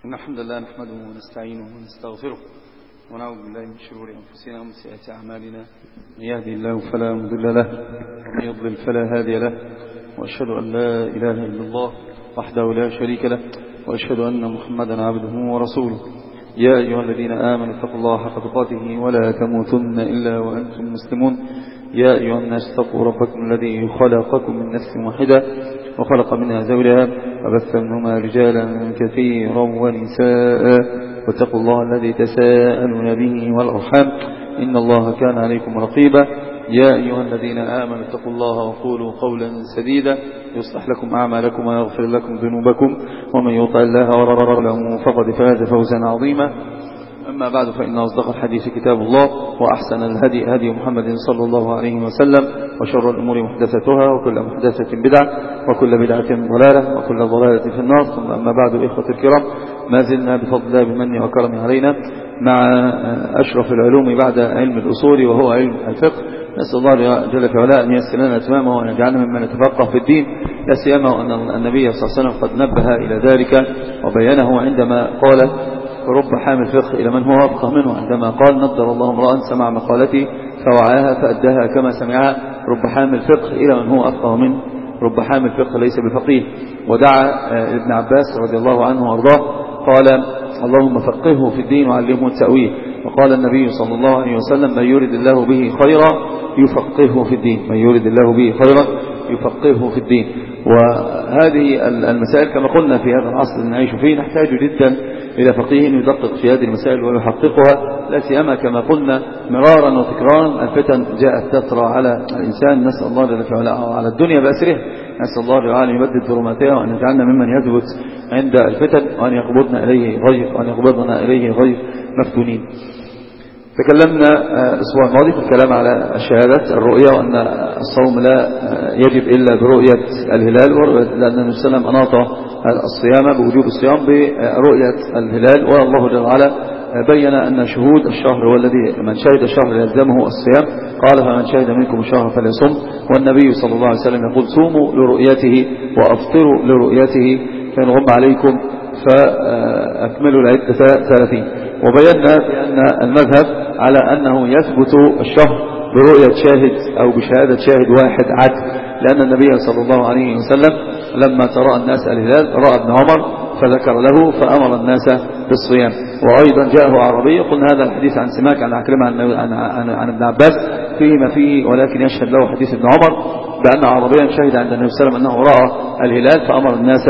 إن الحمد لله نحمده ونستعينه ونستغفره ونعوذ بالله من شرور أنفسنا ومن سيئات أعمالنا. من يهدي الله فلا مضل له ومن يضلل فلا هادي له، وأشهد أن لا إله إلا الله وحده لا شريك له، وأشهد أن محمدا عبده ورسوله. يا أيها الذين آمنوا اتقوا الله حق تقاته ولا تموتن إلا وأنتم مسلمون. يا أيها الناس اتقوا ربكم الذي خلقكم من نفس واحدة وخلق منها زوجها وبث منهما رجالا كثيرا ونساء، واتقوا الله الذي تساءلون به والأرحام إن الله كان عليكم رقيبا. يا أيها الذين آمنوا اتقوا الله وقولوا قولا سديدا يصلح لكم أعمالكم ويغفر لكم ذنوبكم، ومن يطع الله ورسوله فقد فاز فوزا عظيما. أما بعد، فإن أصدق الحديث كتاب الله، وأحسن الهدي هدي محمد صلى الله عليه وسلم، وشر الأمور محدثتها، وكل محدثة بدعة، وكل بدعة ضلالة، وكل ضلالة في النار. ثم أما بعد، إخوة الكرام، ما زلنا بفضل الله بمنه وكرمه علينا مع أشرف العلوم بعد علم الأصول وهو علم الفقه. نسأل الله جل وعلا أن ييسر لنا تمامه وأن يجعلنا ممن يتفقه في الدين، لا سيما أن النبي صلى الله عليه وسلم قد نبه إلى ذلك وبينه عندما قال: رب حامل فقه إلى من هو أفقه منه، عندما قال: نضر الله امرأ سمع مقالتي فوعاها فأداها كما سمعها. رب حامل فقه إلى من هو أفقه منه، رب حامل فقه ليس بفقيه. ودعا ابن عباس رضي الله عنه وارضاه قال: اللهم فقهه في الدين وعلمه التأويل. وقال النبي صلى الله عليه وسلم: من يرد الله به خيرا يفقهه في الدين، من يرد الله به خيرا يفقهه في الدين. وهذه المسائل كما قلنا في هذا العصر اللي نعيش فيه نحتاج جدا إلى فقيه يدقق في هذه المسائل ويحققها، لا سيما كما قلنا مرارا وتكرارا الفتن جاءت تطرى على الإنسان. نسأل الله جل وعلا على الدنيا بأسرها، نسأل الله جل وعلا أن يبدد ظلماتها وأن يجعلنا ممن يثبت عند الفتن، وأن يقبضنا إليه غير، وأن يقبضنا إليه غير مفتونين. تكلمنا الأسبوع الماضي في الكلام على شهادة الرؤية، وأن الصوم لا يجب إلا برؤية الهلال، لأن النبي صلى الله عليه وسلم أناط الصيام بوجوب الصيام برؤية الهلال. والله جل وعلا بين أن شهود الشهر هو الذي من شهد الشهر يلزمه الصيام، قال: فمن شهد منكم الشهر فليصم. والنبي صلى الله عليه وسلم يقول: صوموا لرؤيته وأفطروا لرؤيته، فإن غم عليكم فأكملوا العدة 30. وبينا بأن المذهب على أنه يثبت الشهر برؤية شاهد أو بشهادة شاهد واحد عدل، لأن النبي صلى الله عليه وسلم لما ترى الناس الهلال رأى ابن عمر فذكر له فأمر الناس بالصيام. وأيضا جاءه عربي، قلنا هذا الحديث عن سماك عن عكرمة عن ابن عباس فيه ما فيه، ولكن يشهد له حديث ابن عمر بأن عربيا شهد عند النبي صلى الله عليه وسلم أنه رأى الهلال فأمر الناس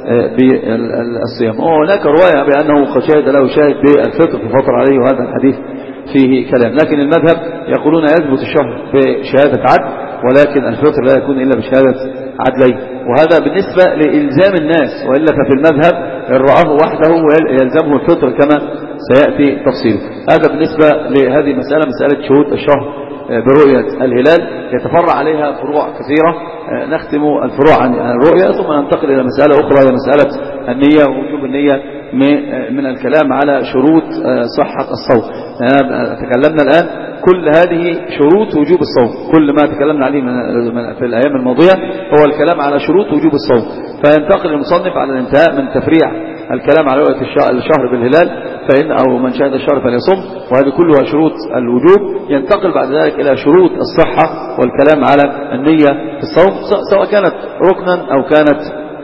بالصيام. وهناك رواية بأنه قد شهد له شاهد بالفطر ففطر عليه، وهذا الحديث فيه كلام. لكن المذهب يقولون يثبت الشهر بشهادة عدل، ولكن الفطر لا يكون إلا بشهادة عدلين. وهذا بالنسبة لإلزام الناس، وإلا ففي المذهب إن رآه وحده يلزمه الفطر كما سيأتي تفصيله. هذا بالنسبة لهذه المسألة، مسألة شهود الشهر برؤية الهلال. يتفرع عليها فروع كثيرة، نختم الفروع عن الرؤية ثم ننتقل إلى مسألة أخرى، هي مسألة النية ووجوب النية من الكلام على شروط صحة الصوم. تكلمنا الآن كل هذه شروط وجوب الصوم، كل ما تكلمنا عليه في الأيام الماضية هو الكلام على شروط وجوب الصوم. فينتقل المصنف على الانتهاء من تفريع الكلام على رؤية الشهر بالهلال، فإن أو من شهد الشهر فليصم، وهذه كلها شروط الوجوب. ينتقل بعد ذلك إلى شروط الصحة والكلام على النية في الصوم، سواء كانت ركنا أو كانت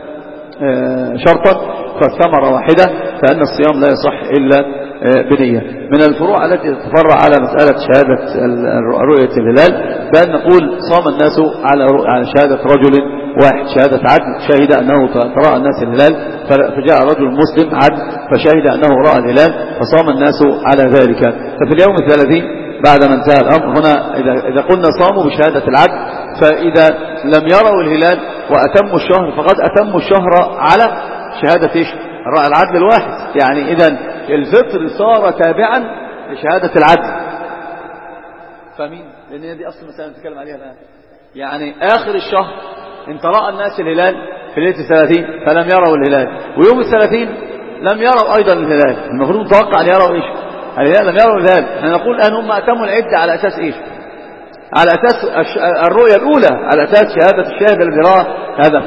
شرطا، فالثمرة واحدة، فإن الصيام لا يصح إلا بنية. من الفروع التي تتفرع على مسألة شهادة رؤية الهلال بأن نقول: صام الناس على شهادة رجل واحد، شهادة عدل، شهد أنه ترى الناس الهلال، فجاء رجل مسلم عدل فشهد أنه رأى الهلال فصام الناس على ذلك. ففي اليوم 30 بعد ما انتهى الأمر، هنا إذا قلنا صاموا بشهادة العدل، فإذا لم يروا الهلال وأتموا الشهر فقد أتموا الشهر على شهادة العدل الواحد. يعني إذن الفطر صار تابعا لشهادة العدل. فاهمين؟ لأن دي أصل مسألة نتكلم عليها الآن. يعني آخر الشهر انت رأى الناس الهلال في ليلة 30 فلم يروا الهلال، ويوم 30 لم يروا أيضا الهلال. المفروض نتوقع أن يروا إيش؟ الهلال. لم يروا الهلال. احنا نقول أن هم أتموا العدة على أساس إيش؟ على أساس الرؤية الأولى، على أساس شهادة الشاهد الذي رأى هذا. فهم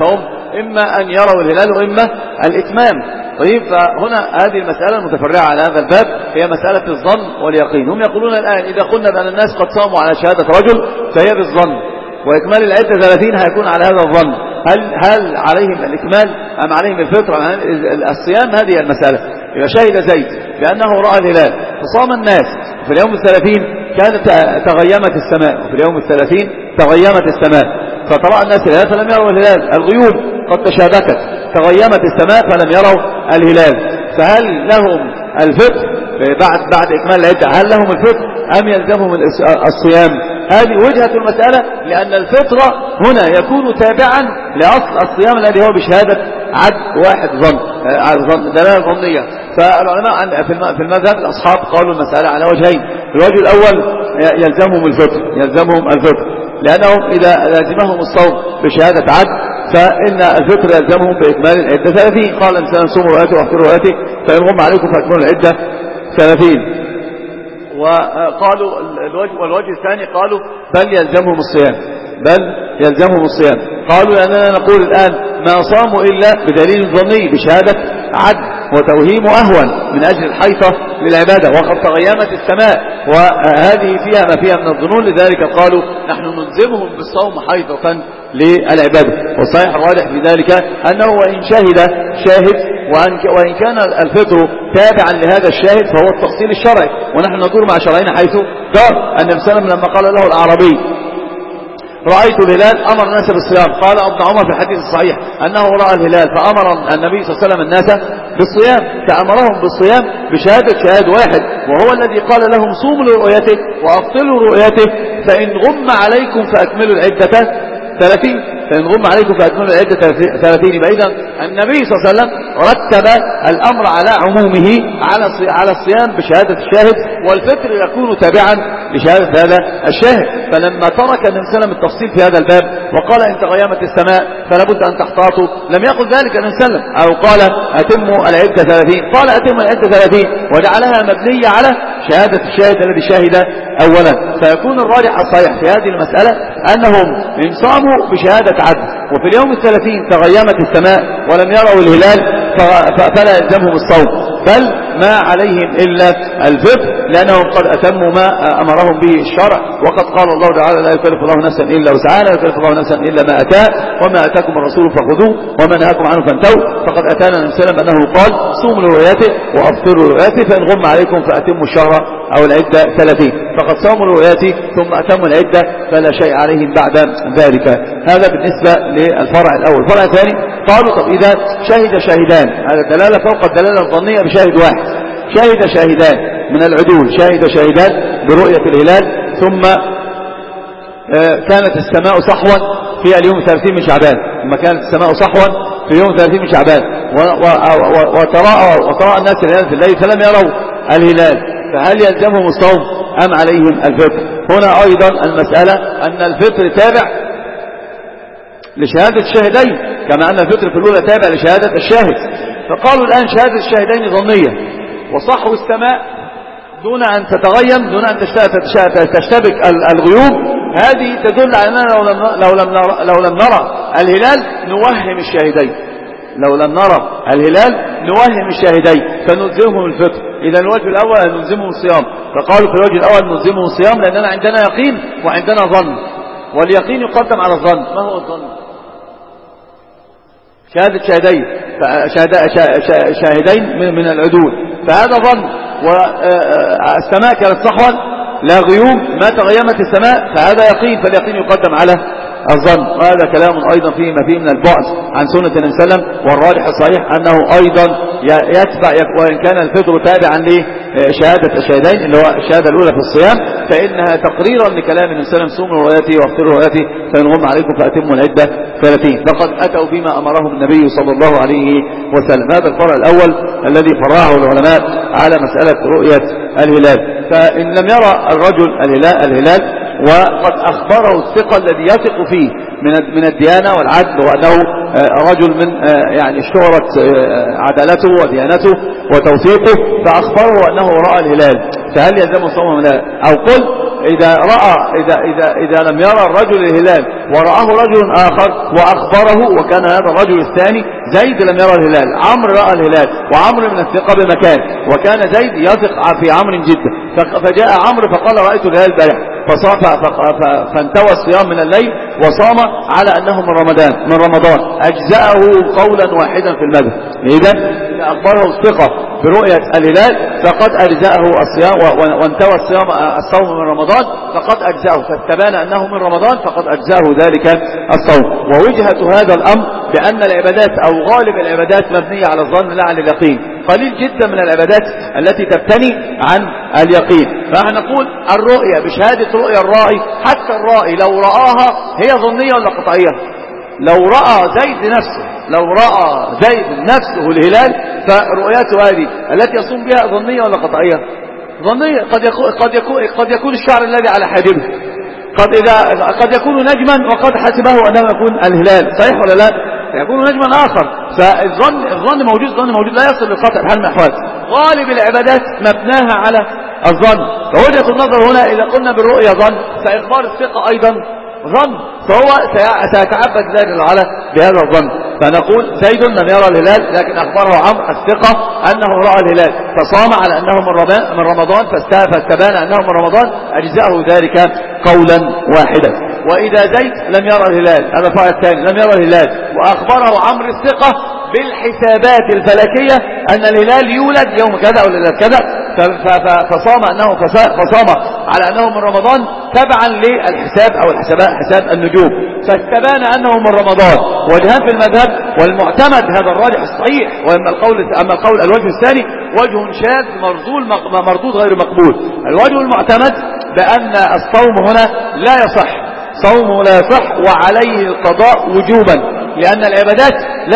إما أن يروا الهلال وإما الإتمام. طيب، فهنا هذه المسألة المتفرعة على هذا الباب هي مسألة الظن واليقين. هم يقولون الآن إذا قلنا بأن الناس قد صاموا على شهادة رجل فهي بالظن، وإكمال العدة 30 هيكون على هذا الظن. هل عليهم الإكمال أم عليهم الفطر أم الصيام؟ هذه المسألة. إذا شهد زيد بأنه رأى الهلال فصام الناس، في اليوم 30 كانت تغيمت السماء، وفي اليوم 30 تغيمت السماء، فترى الناس الهلال فلم يروا الهلال. الغيوم قد تشابكت، تغيمت السماء فلم يروا الهلال، فهل لهم الفطر بعد إكمال العدة؟ هل لهم الفطر أم يلزمهم الصيام؟ هذه وجهة المسألة، لأن الفطر هنا يكون تابعا لأصل الصيام الذي هو بشهادة عد واحد ظن، دلالة ظنية. فالعلماء في المذهب الأصحاب قالوا المسألة على وجهين. الوجه الأول يلزمهم الفطر لأنهم إذا لازمهم الصوم بشهادة عد فإن الفطر يلزمهم بإكمال العدة 30. قال الإنسان صوموا رؤيته واحفروا رؤيته فإن غم عليكم فأكملوا العدة 30. وقالوا والوجه الثاني قالوا بل يلزمهم الصيام. قالوا لأننا نقول الآن ما صاموا إلا بدليل ظني بشهادة عد، وتوهيم أهون من أجل الحيطة للعبادة، وقد تغيمت السماء وهذه فيها ما فيها من الظنون. لذلك قالوا نحن نلزمهم بالصوم حيطة للعبادة. والصحيح الراجح في ذلك أنه وإن شاهد وإن كان الفطر تابعا لهذا الشاهد فهو التفصيل الشرعي، ونحن ندور مع شرعنا حيث دار. النبي صلى الله عليه وسلم لما قال له الأعرابي رأيت الهلال أمر الناس بالصيام، قال ابن عمر في الحديث الصحيح أنه رأى الهلال فأمر النبي صلى الله عليه وسلم الناس بالصيام، فأمرهم بالصيام بشهادة شهاد واحد، وهو الذي قال لهم صوموا لرؤيته وأفطروا رؤيته فإن غم عليكم فأكملوا العدة 30. فإن غم عليكم فأكملوا العدة 30. يبقى إذن النبي صلى الله عليه وسلم رتب الأمر على عمومه على الصيام بشهادة الشاهد، والفطر يكون تابعا لشهادة هذا الشاهد. فلما ترك النبي صلى الله عليه وسلم التفصيل في هذا الباب وقال إن تغيمت السماء فلا بد أن تحتاطوا، لم يقل ذلك النبي صلى الله عليه وسلم أو قال أتموا العدة 30، قال أتموا العدة 30 وجعلها مبنية على شهادة الشاهد الذي شاهد أولا. فيكون الراجح الصحيح في هذه المسألة أنهم إن صاموا بشهادة عدل وفي اليوم 30 تغيمت السماء ولم يروا الهلال فلا يلزمهم الصوم، بل ما عليهم إلا الفطر، لأنهم قد أتموا ما أمرهم به الشرع. وقد قال الله تعالى لا يكلف الله نفسا إلا وسعها، لا يكلف الله نفسا إلا ما أتاه، وما أتاكم الرسول فخذوه وما نهاكم عنه فانتهوا. فقد أتانا النبي صلى الله عليه وسلم أنه قال صوموا لرؤيته وأفطروا لرؤيته فإن غم عليكم فأتموا الشهر أو العدة 30. فقد صاموا لرؤيته ثم أتموا العدة فلا شيء عليهم بعد ذلك. هذا بالنسبة للفرع الأول. الفرع الثاني قالوا طب إذا شهد شاهدان، هذا دلالة فوق الدلالة الظنية بشاهد واحد، شهد شاهدان من العدول، شهد شاهدان برؤية الهلال ثم كانت السماء صحوا في اليوم 30 من شعبان، لما كانت السماء صحوا في يوم 30 من شعبان وتراءى الناس الهلال في الليل فلم يروا الهلال، فهل يلزمهم الصوم أم عليهم الفطر؟ هنا أيضا المسألة أن الفطر تابع لشهادة الشاهدين كما أن الفطر في الأولى تابع لشهادة الشاهد. فقالوا الآن شهادة الشاهدين ظنية، وصحو السماء دون أن تتغيم، دون أن تشتبك الغيوم، هذه تدل على أننا لو لم نرى الهلال نوهم الشاهدين، لو لم نرى الهلال نوهم الشاهدين فنلزمهم الفطر. إذا الوجه الأول أن نلزمهم الصيام، فقالوا في الوجه الأول نلزمهم الصيام لأننا عندنا يقين وعندنا ظن، واليقين يقدم على الظن. ما هو الظن؟ شهادة شاهدين من العدول، فهذا ظن. والسماء كانت صحوا لا غيوم ما تغيمت السماء فهذا يقين، فاليقين يقدم على الظن. وهذا كلام أيضا فيه ما فيه من البعد عن سنة النبي صلى الله عليه وسلم. والراجح الصحيح أنه أيضا يتبع، وإن كان الفطر تابعا لشهادة الشهدين اللي هو الشهادة الأولى في الصيام فإنها تقريرا لكلام النبي صلى الله عليه وسلم صوموا رؤيته وافطروا رؤيته فإن غم عليكم فأتموا العدة 30. فقد أتوا بما أمرهم النبي صلى الله عليه وسلم. هذا الفرع الأول الذي فرعه العلماء على مسألة رؤية الهلال. فإن لم يرى الرجل الهلال وقد أخبره الثقة الذي يثق فيه من الديانة والعدل، وأنه رجل من يعني اشتهرت عدالته وديانته وتوثيقه، فأخبره أنه رأى الهلال، فهل يلزم صوم أو قل إذا لم يرى الرجل الهلال ورآه رجل آخر وأخبره، وكان هذا الرجل الثاني زيد لم يرى الهلال، عمرو رأى الهلال، وعمرو من الثقة بمكان، وكان زيد يثق في عمرو جدا، فجاء عمرو فقال رأيت الهلال البارحة، فانتوى الصيام من الليل وصام على أنه من رمضان أجزأه قولا واحدا في المذهب. إذا أخبره الثقة برؤية الهلال فقد أجزأه الصيام، وانتوى الصوم من رمضان فقد أجزأه، فاستبان أنه من رمضان فقد أجزأه ذلك الصوم. ووجهة هذا الأمر بأن العبادات أو غالب العبادات مبنية على الظن لا على اليقين، قليل جدا من العبادات التي تبتني عن اليقين. فنحن نقول الرؤية بشهادة رؤيا الرائي، حتى الرائي لو رآها هي ظنية ولا قطعية؟ لو رأى زيد نفسه الهلال فرؤيته هذه التي يصوم بها ظنية ولا قطعية؟ ظنية. قد يكون الشعر الذي على حاجبه، قد يكون نجما وقد حسبه أنه يكون الهلال، صحيح ولا لا؟ يكون نجما آخر. فالظن موجود لا يصل للقطع بحال من الأحوال. غالب العبادات مبناها على الظن. فوجهة النظر هنا إذا قلنا بالرؤيا ظن، فإخبار الثقة أيضا ظن، فهو سيتعبد الله جل وعلا بهذا الظن. فنقول زيد لم يرى الهلال، لكن أخبره عمرو الثقة أنه رأى الهلال فصام على أنه من رمضان، فاستبان أنه من رمضان أجزأه ذلك قولا واحدا. وإذا زيد لم يرى الهلال، هذا الفرع الثاني، لم يرى الهلال وأخبره عمرو الثقة بالحسابات الفلكية أن الهلال يولد يوم كذا أو ليلة كذا، فصام على أنه من رمضان تبعا للحساب أو حساب النجوم، فاستبان أنه من رمضان. وجهان في المذهب، والمعتمد هذا الراجح الصحيح، أما القول الوجه الثاني وجه شاذ مردود غير مقبول. الوجه المعتمد بأن الصوم هنا لا يصح، صومه لا يصح وعليه القضاء وجوبا، لأن العبادات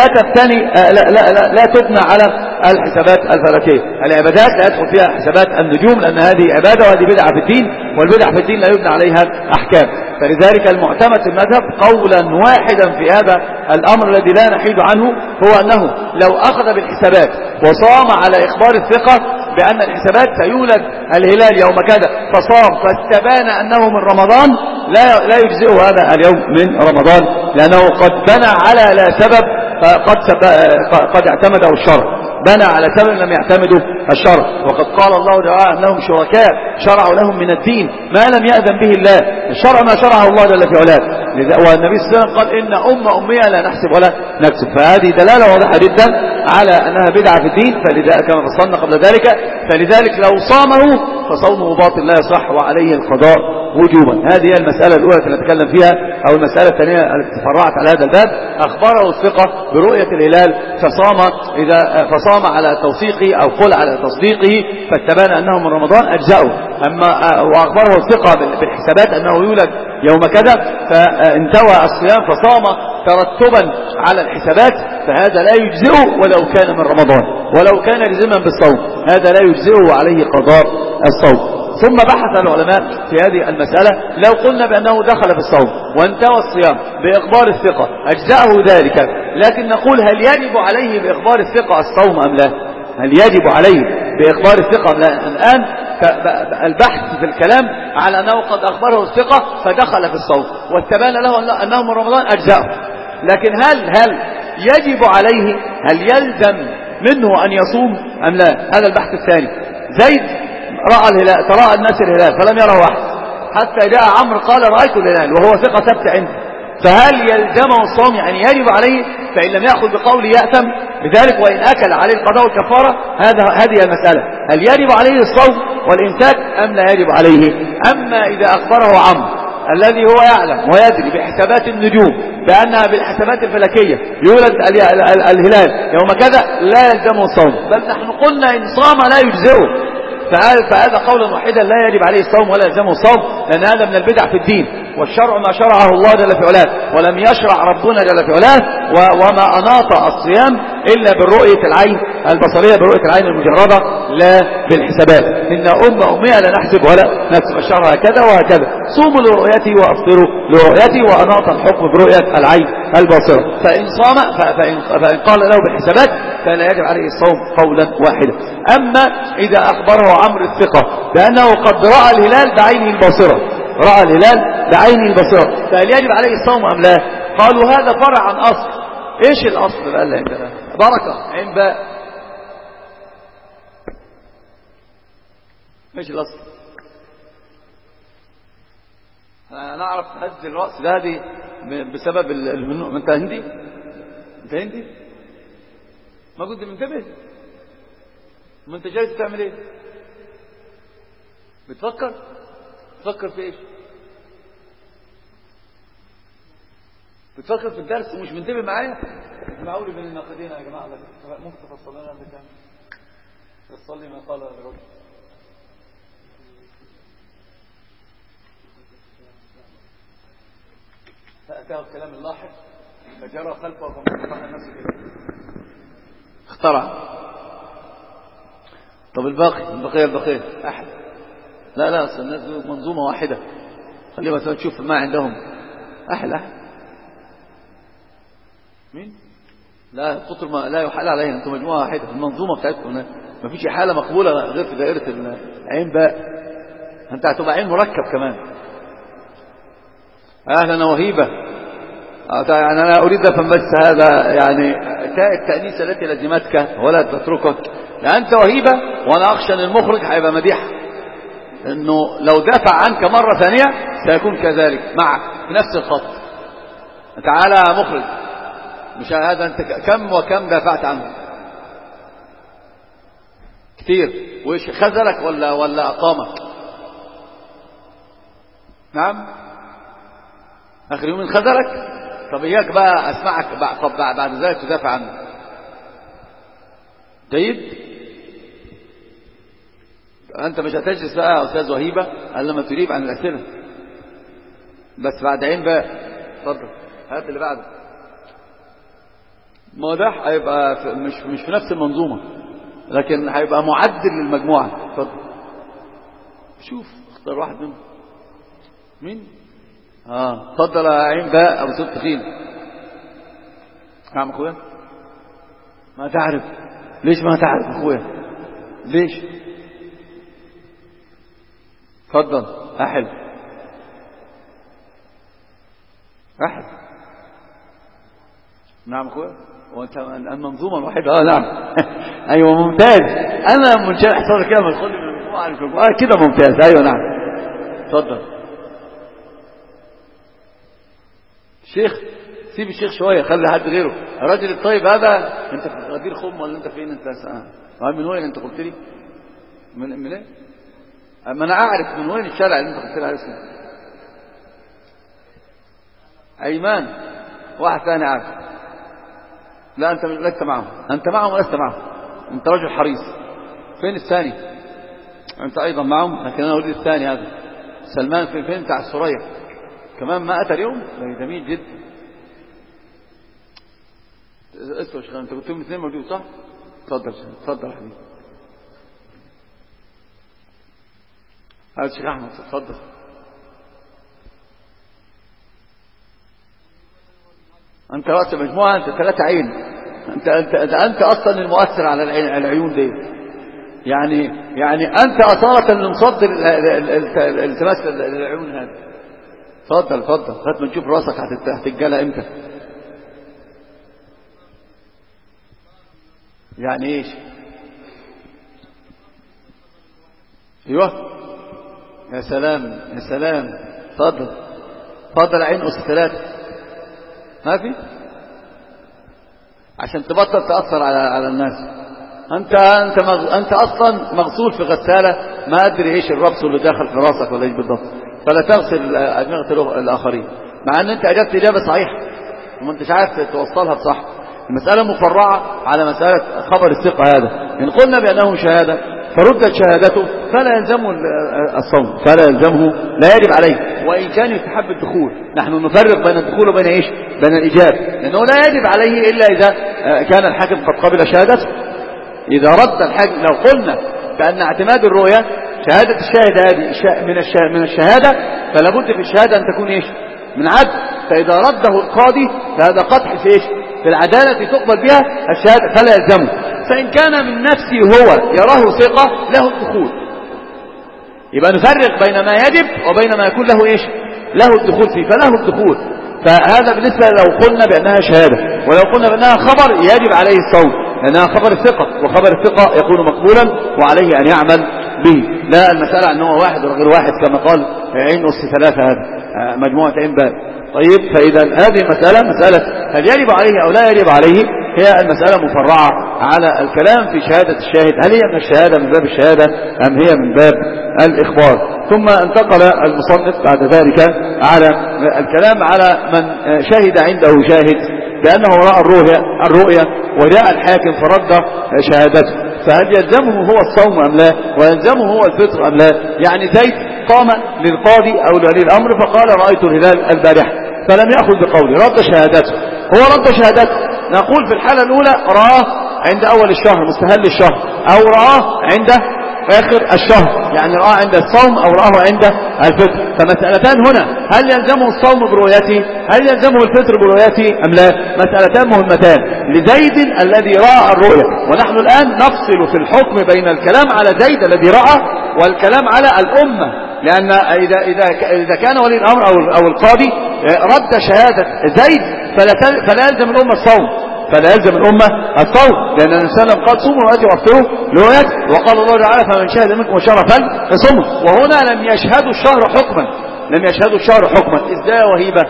لا تبنى على الحسابات الفلكية. العبادات لا يدخل فيها حسابات النجوم، لأن هذه عبادة وهذه بدعة في الدين، والبدع في الدين لا يبنى عليها أحكام. فلذلك المعتمد في المذهب قولا واحدا في هذا الأمر الذي لا نحيد عنه هو أنه لو أخذ بالحسابات وصام على إخبار الثقة بأن الحسابات سيولد الهلال يوم كذا فصام فاستبان أنه من رمضان، لا يجزئه هذا اليوم من رمضان، لأنه قد بنى على لا سبب قد اعتمده الشرع، بنى على سبب لم يعتمده الشرع. وقد قال الله تعالى أنهم شركاء شرعوا لهم من الدين ما لم يأذن به الله، الشرع ما شرعه الله جل في علاه. والنبي صلى الله عليه وسلم قال إن أمية لا نحسب ولا نكتب، فهذه دلالة واضحة جدا على أنها بدعة في الدين، فلذلك كما فصلنا قبل ذلك، فلذلك لو صامه فصومه باطل لا يصح وعليه القضاء وجوبا. هذه هي المسألة الأولى التي نتكلم فيها، أو المسألة الثانية التي تفرعت على هذا الباب. أخبره الثقة برؤية الهلال فصام على توثيقه أو قل على تصديقه فاستبان أنه من رمضان أجزأه. وأخبره الثقة بالحسابات أنه يولد يوم كذا فانتوى الصيام فصام ترتبا على الحسابات، فهذا لا يجزئه ولو كان من رمضان، ولو كان جزما بالصوم هذا لا يجزئه وعليه قضاء الصوم. ثم بحث العلماء في هذه المسألة، لو قلنا بأنه دخل في الصوم وانتوى الصيام بإخبار الثقة أجزأه ذلك، لكن نقول هل يجب عليه بإخبار الثقة الصوم أم لا؟ هل يجب عليه بإخبار الثقة أم لا؟ الآن البحث في الكلام على أنه قد أخبره الثقة فدخل في الصوم واستبان له أنه من رمضان أجزأه، لكن هل يجب عليه، هل يلزم منه أن يصوم أم لا؟ هذا البحث الثاني. زيد رأى الهلال، تراءى الناس الهلال فلم يره واحد، حتى جاء عمرو قال رأيت الهلال وهو ثقة ثبت عنده، فهل يلزمه الصوم؟ يعني يجب عليه، فإن لم يأخذ بقوله يأثم بذلك، وإن أكل عليه القضاء والكفارة. هذه المسألة، هل يجب عليه الصوم والإمساك أم لا يجب عليه؟ أما إذا أخبره عمرو الذي هو يعلم ويدري بحسابات النجوم بأنها بالحسابات الفلكية يولد الهلال يوم كذا لا يلزمه الصوم، بل نحن قلنا إن صام لا يجزئه، فهذا قولا واحدا لا يجب عليه الصوم ولا يلزمه الصوم، لأن هذا من البدع في الدين، والشرع ما شرعه الله جل في علاه، ولم يشرع ربنا جل في علاه وما أناط الصيام إلا بالرؤية العين البصرية، بالرؤية العين المجردة لا بالحسابات. إن أمية لا نحسب ولا نكتب، الشرع هكذا وهكذا، صوموا لرؤيتي وأفطروا لرؤيتي، وأناط الحكم برؤية العين البصرة. فإن صام فإن قال له بالحسابات فلا يجب عليه الصوم قولا واحدا. أما إذا أخبره عمرو الثقة بأنه قد رأى الهلال بعينه البصرة، رأى الهلال بعينه البصرة، فهل يجب عليه الصوم أم لا؟ قالوا هذا فرع عن أصل. إيش الأصل بقى اللي عندنا؟ بركة عين باء. إيش الأصل؟ أنا أعرف هز الرأس ده دي بسبب ما أنت هندي؟ أنت هندي؟ ما كنت منتبه؟ ما أنت جاي تعمل إيه؟ بتفكر؟ تفكر في إيش؟ بتفكر في الدرس ومش منتبه معايا؟ اسمعوا لي بين الناقدين يا جماعة. ممكن تفصل لنا عندك كام؟ تصلي ما قال الرجل. فأتاه الكلام اللاحق فجرى خلفه فمسح نفسه كده اخترع. طب البقية أحد. لا أصل الناس منظومة واحدة. خلي مثلا تشوف ما عندهم أحد. مين؟ لا قطر ما لا يحال عليهم. انتم مجموعة واحدة. المنظومة بتاعتكم ما فيش حالة مقبولة غير في دائرة العين باء. انت هتبقى عين مركب كمان. أهلا وهيبة. يعني أنا أريد أفهم بس هذا، يعني تاء التأنيث التي لزمتك ولا تتركك. أنت وهيبة، وأنا أخشى أن المخرج هيبقى مديح، أنه لو دافع عنك مرة ثانية سيكون كذلك معك في نفس الخط. تعالى مخرج، مش هذا. أنت كم وكم دافعت عنه؟ كثير. وإيش خذلك ولا أقامك؟ نعم آخر يوم خذلك. طب إياك بقى أسمعك بعد ذلك تدافع عنه. جيد. أنت مش هتجلس بقى يا أستاذ وهيبة إلا لما تجيب عن الأسئلة بس بعد عين بقى. اتفضل هات اللي بعده. ما ده هيبقى مش في نفس المنظومة، لكن هيبقى معدل للمجموعة. اتفضل شوف اختار واحد منهم. مين؟ اتفضل يا عين باء ابو سبت خيل. نعم اخويا. ما تعرف ليش؟ ما تعرف اخويا ليش؟ اتفضل احد. نعم اخويا. وانت المنظومه الوحيده. نعم ايوه ممتاز. انا منشرح صدري كده بدخل من المجموعه للمجموعه كده ممتاز. ايوه نعم اتفضل. شيخ سيب الشيخ شويه، خلي حد غيره. الراجل الطيب هذا. انت في غدير خم ولا انت فين؟ انت من وين انت قلت لي؟ من ايه؟ اما انا اعرف من وين الشارع اللي انت قلت لي عليه اسمه. ايمان. واحد ثاني عارف. لا انت لست معهم. انت معهم ولست معهم. انت رجل حريص. فين الثاني؟ انت ايضا معهم، لكن انا اريد الثاني هذا سلمان. فين بتاع السورية كمان ما أتى اليوم؟ جميل جدا. اسمع شيخ، أنت قلت لهم الاثنين موجود صح؟ اتفضل يا حبيبي. هذا الشيخ أحمد اتفضل. أنت رأس مجموعة. أنت 3 عين. أنت أصلا المؤثر على العيون دي. يعني أنت أصالة اللي مصدر التماس العيون هذه. اتفضل لغايه ما نشوف راسك هتتجلى امتى. يعني ايش؟ ايوه يا سلام. اتفضل عين أس 3. ما في عشان تبطل تأثر على الناس. انت اصلا مغسول في غسالة ما ادري ايش الربص اللي داخل في راسك ولا ايش بالضبط، فلا تغسل أدمغة الآخرين، مع أن أنت أجبت إجابة صحيحة وما أنتش عارف توصلها بصح. المسألة مفرعة على مسألة خبر الثقة هذا. إن قلنا بأنه شهادة فردت شهادته فلا يلزمه الصوم، فلا يلزمه، لا يجب عليه، وإن كان يستحب الدخول. نحن نفرق بين الدخول وبين إيش؟ بين الإجابة، لأنه لا يجب عليه إلا إذا كان الحاكم قد قبل شهادته. إذا رد الحاكم، لو قلنا بأن اعتماد الرؤية شهادة الشاهد هذه من الشهادة، فلا بد في الشهادة أن تكون إيش؟ من عدل. فإذا رده القاضي فهذا قدح في إيش؟ في العدالة تقبل بها الشهادة، فلا يلزمه. فإن كان من نفسه هو يراه ثقة له الدخول. يبقى نفرق بين ما يجب وبين ما يكون له إيش؟ له الدخول فيه، فله الدخول. فهذا بالنسبة لو قلنا بأنها شهادة، ولو قلنا بأنها خبر يجب عليه الصوم لأنها خبر الثقة، وخبر الثقة يكون مقبولا وعليه أن يعمل به. لا المسألة أنه واحد وغير واحد كما قال عين أس ثلاثة، هذا مجموعة عين باء. طيب، فإذا هذه المسألة مسألة هل يجب عليه أو لا يجب عليه، هي المسألة مفرعة على الكلام في شهادة الشاهد، هل هي من الشهادة من باب الشهادة أم هي من باب الإخبار. ثم انتقل المصنف بعد ذلك على الكلام على من شهد عنده شاهد بأنه رأى الرؤيا وجاء الحاكم فرد شهادته، فهل يلزمه هو الصوم أم لا، ويلزمه هو الفطر أم لا؟ يعني زيد قام للقاضي أو لولي الأمر فقال رأيت الهلال البارحة، فلم يأخذ بقوله، رد شهادته. هو رد شهادته، نقول في الحالة الأولى رآه عند أول الشهر مستهل الشهر، أو رآه عند آخر الشهر، يعني رآه عند الصوم أو رآه عند الفطر. فمسألتان هنا، هل يلزمه الصوم برؤيته، هل يلزمه الفطر برؤيته أم لا؟ مسألتان مهمتان لزيد الذي رأى الرؤيا. ونحن الآن نفصل في الحكم بين الكلام على زيد الذي رأى والكلام على الأمة، لأن إذا كان ولي الأمر أو القاضي رد شهادة زيد فلا يلزم الأمة الصوم، فلا يلزم الأمة الصوم، لأن النبي صلى الله عليه وسلم قال صوموا رؤيتي وافطروا لرؤيتي، وقال الله تعالى فمن شهد منكم الشهر فليصمه. وهنا لم يشهدوا الشهر حكما، لم يشهدوا الشهر حكما. إزاي وهيبة؟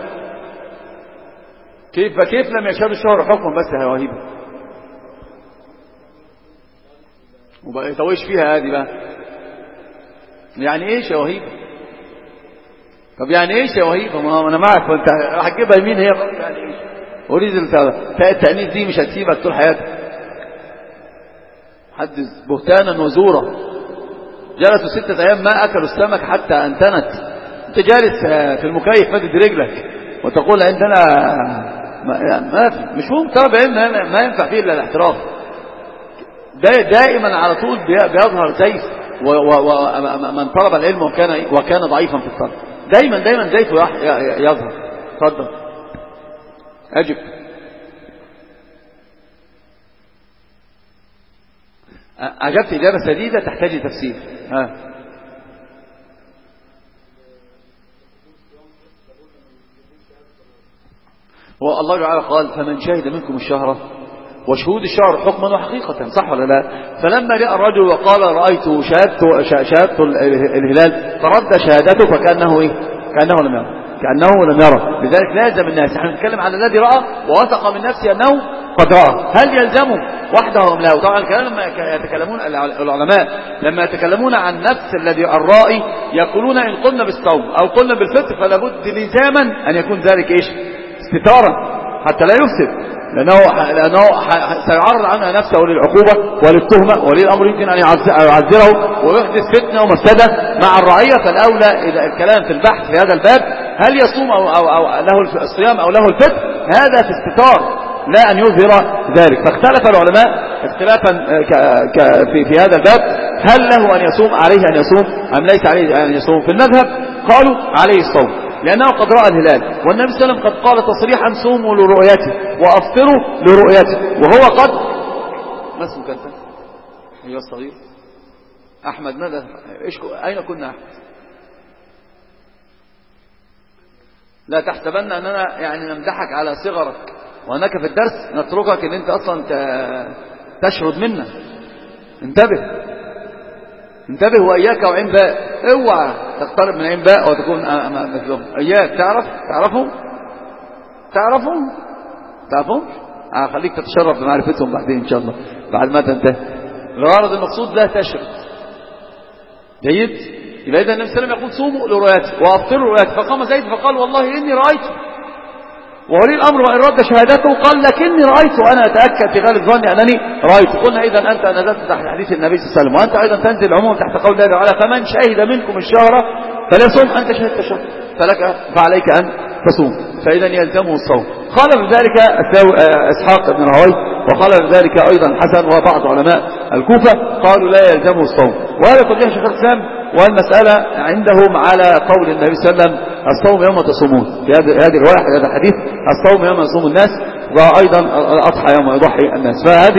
كيف لم يشهدوا الشهر حكما بس يا وهيبة؟ وبقى يتويش فيها هذه بقى، يعني ايش يا وهيبة؟ طب يعني ايش يا وهيبة؟ ما انا معك، وانت هتجيبها يمين هي برضه، يعني ايش؟ أريد التأنيث دي مش هتسيبك طول حياتك. حدث بهتانا وزورا، جلسوا 6 أيام ما أكلوا السمك حتى أنتنت، أنت جالس في المكيف مدد رجلك وتقول عندنا ما في، مش ممكن. طلب علم ما ينفع فيه إلا الاحتراف. دائما على طول بيظهر زيف، ومن طلب العلم وكان ضعيفا في الطلب دائما زيفه يظهر. تفضل أجب. أجبت إجابة سديدة تحتاج تفسير. هو الله تعالى قال فمن شهد منكم الشهر، وشهود الشهر حكما وحقيقة، صح ولا لا؟ فلما جاء الرجل وقال رأيت شهادت الهلال فرد شهادته فكأنه إيه؟ كأنه لم يرى. لذلك لازم الناس، نحن نتكلم عن الذي رأى ووثق من نفسه أنه قد رأى، هل يلزمه وحده أم لا؟ وطبعا الكلام لما يتكلمون العلماء لما يتكلمون عن نفس الذي الرائي يقولون إن قلنا بالصوم أو قلنا بالفطر فلا بد لزاما أن يكون ذلك إيش؟ استتارا حتى لا يفسد، لأنه سيعرض عنها نفسه للعقوبة وللتهمة، ولي الأمر يمكن أن يعذره ويحدث فتنة ومفسدة مع الرعية. فالأولى إذا الكلام في البحث في هذا الباب هل يصوم أو له الصيام أو له الفطر، هذا في استتار لا أن يظهر ذلك. فاختلف العلماء اختلافا في هذا الباب، هل له أن يصوم، عليه أن يصوم أم ليس عليه أن يصوم؟ في المذهب قالوا عليه الصوم لأنه قد رأى الهلال، والنبي صلى الله عليه وسلم قد قال تصريحا صوموا لرؤيته وأفطروا لرؤيته، وهو قد ما اسمك أنت؟ أيها الصغير أحمد، ماذا أين كنا أحمد؟ لا تحسبن أننا يعني نمدحك على صغرك وأنك في الدرس نتركك إن أنت أصلا تشرد منا. انتبه وإياك وعين باء، اوعى تقترب من عين باء وتكون مثلهم. إياك تعرفهم خليك تتشرف بمعرفتهم بعدين إن شاء الله بعد ما تنتهي. الغرض المقصود لا تشرد. جيد. يبقى إذا النبي صلى الله عليه وسلم يقول صوموا لرؤيته وأفطروا لرؤيته، فقام زيد فقال والله إني رأيته، وولي الأمر وإن رد شهادته قال لكني رأيت، وأنا أتأكد في غالب ظني أنني رأيت. قلنا إذا أنت نزلت تحت حديث النبي صلى الله عليه وسلم، وأنت أيضا تنزل عموما تحت قول الله تعالى فمن شهد منكم الشهر فليصوم، أنت شهدت الشهر فعليك أن تصوم، فإذا يلزمه الصوم. قال بذلك إسحاق بن راهويه، وقال بذلك أيضا حسن وبعض علماء الكوفة قالوا لا يلزمه الصوم. وهذا ترجيح شيخ الإسلام، والمسألة عندهم على قول النبي صلى الله عليه وسلم الصوم يوم تصومون، في هذه الرواية هذا الحديث الصوم يوم يصوم الناس، وأيضا الأضحى يوم يضحي الناس. فهذه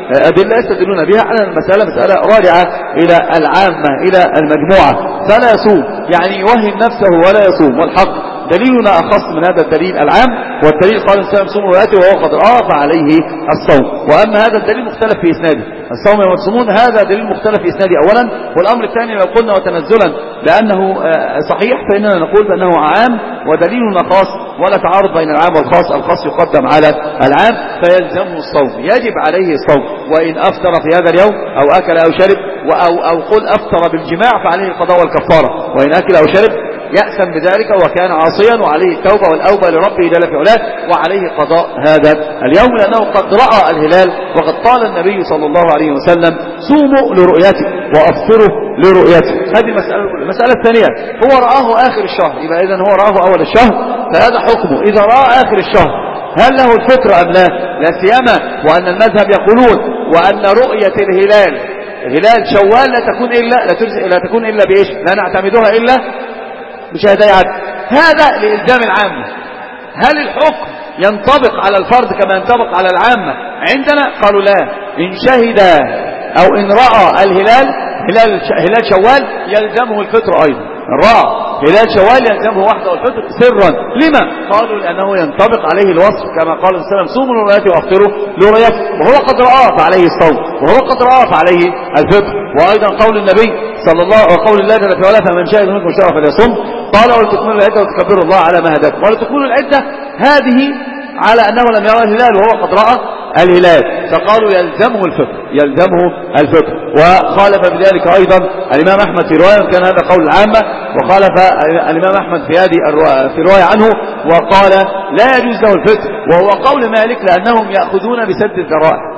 أدلة يستدلون بها على المسألة مسألة راجعة إلى العامة إلى المجموعة، فلا يصوم يعني يوهن نفسه ولا يصوم. والحق دليلنا أخص من هذا الدليل العام، والدليل قال الإنسان صوم رؤيته وهو قد رأى فعليه الصوم. وأما هذا الدليل مختلف في إسناده، الصوم يوم تصومون هذا دليل مختلف في إسناده أولا. والأمر الثاني لو قلنا وتنزلا لأنه صحيح فإننا نقول بأنه عام ودليلنا خاص، ولا تعارض بين العام والخاص، الخاص يقدم على العام فيلزمه الصوم، يجب عليه الصوم. وإن أفطر في هذا اليوم أو أكل أو شرب أو قل أفطر بالجماع فعليه القضاء والكفارة، وإن أكل أو شرب يأثم بذلك وكان عاصيا وعليه التوبة والأوبة لربه جل في علاه، وعليه قضاء هذا اليوم لأنه قد رأى الهلال. وقد قال النبي صلى الله عليه وسلم صوموا لرؤيته وأفطروا لرؤيته. هذه المسألة الثانية، هو رآه آخر الشهر، يبقى إذن هو رآه أول الشهر فهذا حكمه. إذا رأى آخر الشهر هل له الفطر أم لا؟ لا سيما وأن المذهب يقولون وأن رؤية الهلال هلال شوال لا تكون إلا بإيش؟ لا نعتمدها إلا بشهادة عدل. هذا لإلزام العامة. هل الحكم ينطبق على الفرد كما ينطبق على العامة عندنا؟ قالوا لا، إن شهد أو إن رأى الهلال هلال شوال يلزمه الفطر أيضا. رأى هلال شوال يلزمه وحده الفطر سرا. لما؟ قالوا لأنه ينطبق عليه الوصف كما قال صلى الله عليه وسلم صوموا لرؤيته وافطروا لرؤيته، وهو قد رآه فعليه الصوم، وهو قد رآه فعليه الفطر. وأيضا قول النبي صلى الله وقول الله جل في علاه فمن شهد منكم الشهر فليصم، قال ولتكملوا العدة وتكبروا الله على ما هداكم. ولتكملوا العدة هذه على أنه لم يرى الهلال وهو قد رأى الهلال، فقالوا يلزمه الفطر. وخالف بذلك أيضا الإمام أحمد في رواية، كان هذا قول العامة، وخالف الإمام أحمد في رواية عنه وقال لا يجوز له الفطر، وهو قول مالك لأنهم يأخذون بسد الذرائع،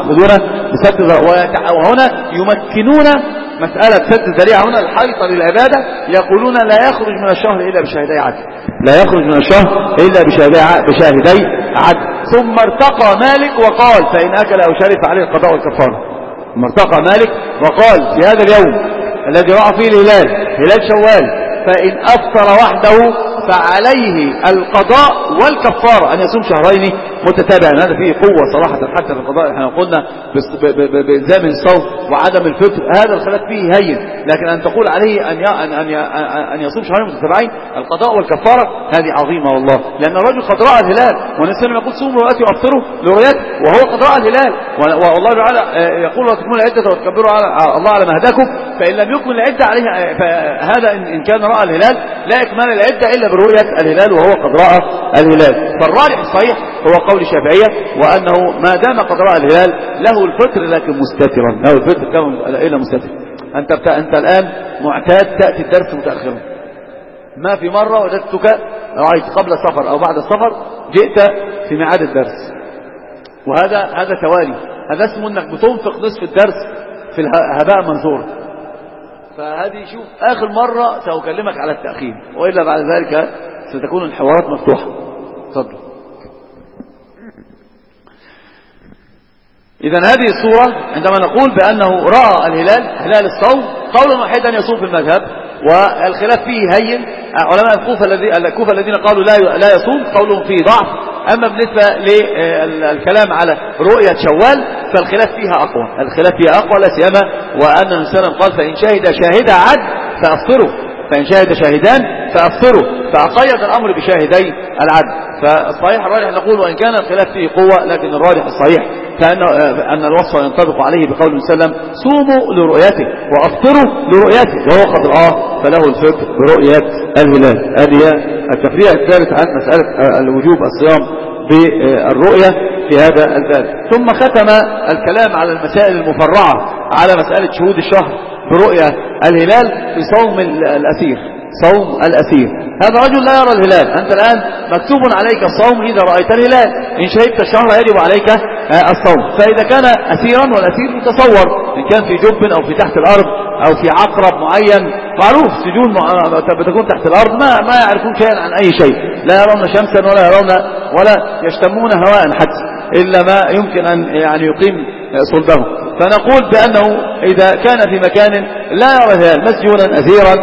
وهنا يمكنون مسألة سد الذريعة هنا الحيطة للعبادة، يقولون لا يخرج من الشهر إلا بشهدي عدل. ثم ارتقى مالك وقال فإن أكل أو شرب فعليه القضاء والكفارة. ثم ارتقى مالك وقال في هذا اليوم الذي رأى فيه الهلال هلال شوال فإن أفطر وحده فعليه القضاء والكفارة، أن يصوم شهرين متتابعين. هذا فيه قوة صراحة حتى في القضاء. احنا قلنا بإلزام الصوم وعدم الفطر هذا الخلاف فيه هين، لكن أن تقول عليه أن يصوم شهرين متتابعين القضاء والكفارة هذه عظيمة والله. لأن الرجل قد رأى الهلال، والنسان يقول صوموا لرؤيته وافطروا لرؤيته، وهو قد رأى الهلال. والله تعالى يقول وتكملوا العدة وتكبروا الله على ما هداكم، فإن لم يكن العدة عليه فهذا إن كان رأى الهلال لا إكمال العدة إلا برؤية الهلال وهو قد رأى الهلال. فالراجح الصحيح هو قول الشافعية، وأنه ما دام قد رأى الهلال له الفطر لكن مستترا، له الفطر كما إلا مستتر. أنت الآن معتاد تأتي الدرس متأخرا، ما في مرة وجدتك رأيت قبل السفر أو بعد السفر جئت في ميعاد الدرس، وهذا توالي، هذا اسمه أنك بتنفق نصف الدرس في الهباء منثورا. فهذه شوف آخر مرة سأكلمك على التأخير، وإلا بعد ذلك ستكون الحوارات مفتوحة. تفضل. إذا هذه الصورة عندما نقول بأنه رأى الهلال هلال الصوم قولا واحدا يصوم في المذهب، والخلاف فيه هين. علماء الكوفة الذين قالوا لا يصوم قولهم فيه ضعف. أما بالنسبة للكلام على رؤية شوال فالخلاف فيها أقوى، لا سيما وأن الإنسان قال فإن شهد شاهد عدل فأفطروا، فإن شهد شاهدان فأفطروا، فأقيد الأمر بشاهدي العدل. فالصحيح الراجح نقول وإن كان الخلاف فيه قوة، لكن الراجح الصحيح أن الوصف ينطبق عليه بقول وسلم صوموا لرؤيته وأفطروا لرؤيته، وهو قد رآه فله الفطر برؤية الهلال. هذه التفريع الثالث عن مسألة الوجوب الصيام بالرؤية في هذا الباب. ثم ختم الكلام على المسائل المفرعة على مسألة شهود الشهر برؤية الهلال في صوم الأسير. هذا رجل لا يرى الهلال، أنت الآن مكتوب عليك الصوم إذا رأيت الهلال، إن شهدت الشهر يجب عليك الصوم. فإذا كان أسيرا، والأسير متصور إن كان في جب أو في تحت الأرض أو في عقرب معين معروف، سجون بتكون تحت الأرض ما يعرفون شيئا عن أي شيء، لا يرون شمسا ولا يشتمون هواء حتى إلا ما يمكن أن يعني يقيم صلبه. فنقول بأنه إذا كان في مكان لا يرى الهلال مسجونا أسيرا عند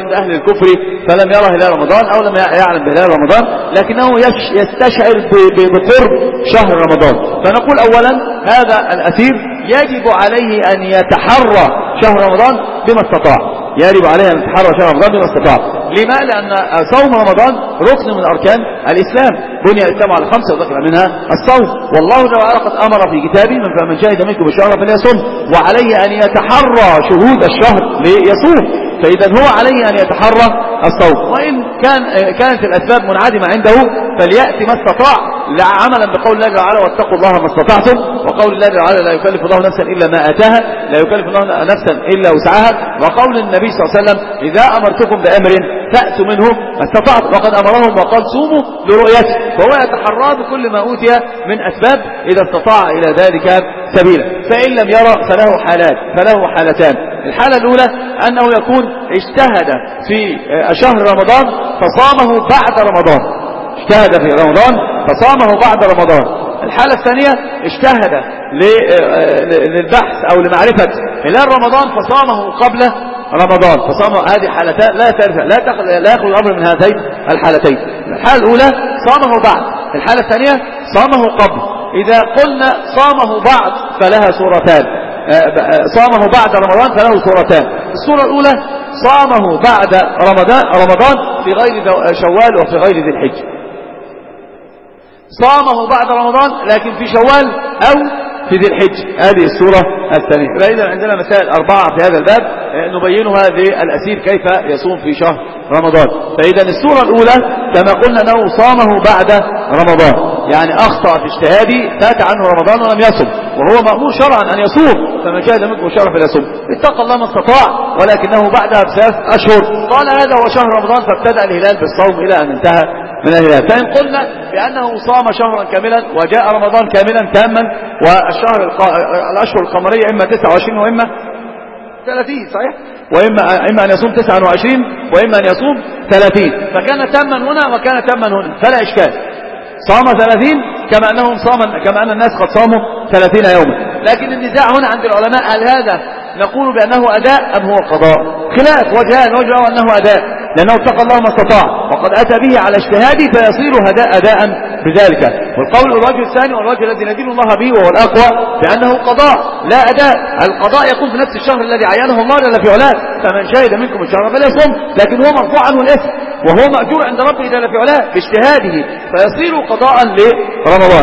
عند أهل الكفر فلم يرى هلال رمضان أو لم يعلم بهلال رمضان، لكنه يستشعر بقرب شهر رمضان. فنقول أولا هذا الأسير يجب عليه أن يتحرى شهر رمضان بما استطاع، يجب عليه أن يتحرى شهر رمضان بما استطاع. لما؟ لأن صوم رمضان ركن من أركان الإسلام، بني الإسلام على 5 وذكر منها الصوم. والله جل وعلا قد أمر في كتابه من شهد منكم الشهر فليصم، وعليه أن يتحرى شهود الشهر ليصوم. فإذا هو عليه أن يتحرى الصوم، وإن كانت الأسباب منعدمة عنده فليأتي ما استطاع، عملا بقول الله جل وعلا واتقوا الله ما استطعتم، وقول الله جل وعلا لا يكلف الله نفسا إلا ما آتاها، لا يكلف الله نفسا إلا وسعها، وقول النبي صلى الله عليه وسلم إذا أمرتكم بأمر فأتوا منه ما استطعتم، وقد أمرهم وقال صوموا لرؤيته. فهو يتحرى بكل ما أوتي من أسباب إذا استطاع إلى ذلك سبيلا. فإن لم يرى فله حالتان. الحالة الأولى أنه يكون اجتهد في شهر رمضان فصامه بعد رمضان، اجتهد في رمضان فصامه بعد رمضان. الحالة الثانية اجتهد للبحث أو لمعرفة هلال رمضان فصامه قبل رمضان، فصامه. هذه حالتان لا يخرج الأمر من هاتين الحالتين. الحالة الأولى صامه بعد، الحالة الثانية صامه قبل. إذا قلنا صامه بعد فلها صورتان، صامه بعد رمضان فله صورتان. الصورة الأولى صامه بعد رمضان في غير شوال وفي غير ذي الحجة، صامه بعد رمضان لكن في شوال أو في ذي الحجة، هذه الصورة الثانية. فإذا عندنا مسائل 4 في هذا الباب نبينها للأسير كيف يصوم في شهر رمضان. فإذا الصورة الأولى كما قلنا أنه صامه بعد رمضان، يعني أخطأ في اجتهاده فات عنه رمضان ولم يصم، وهو مأمور شرعا أن يصوم، فمن شهد منكم الشهر فليصوم. اتقى الله ما استطاع، ولكنه بعدها ب3 أشهر قال هذا هو شهر رمضان، فابتدأ الهلال بالصوم إلى أن انتهى من الهلال. فإن قلنا بأنه صام شهرا كاملا وجاء رمضان كاملا تاما، والأشهر القمرية إما 29 وإما 30 صحيح، وإما أن يصوم 29 وإما أن يصوم 30، فكان تاما هنا وكان تاما هنا فلا إشكال. صام 30 كما أن الناس قد صاموا 30 يوما. لكن النزاع هنا عند العلماء هل هذا نقول بأنه أداء أم هو قضاء؟ خلاف وجهان، وجه أنه أداء لأنه اتقى الله ما استطاع وقد أتى به على اجتهاده فيصير أداء بذلك. والقول الوجه الثاني والوجه الذي ندين الله به وهو الأقوى بأنه قضاء لا أداء. القضاء يكون في نفس الشهر الذي عينه الله جل في علاه، فمن شهد منكم الشهر فليصم، لكن هو مرفوع عنه الإثم وهو مأجور عند ربه جل في علاه باجتهاده، فيصير قضاء لرمضان،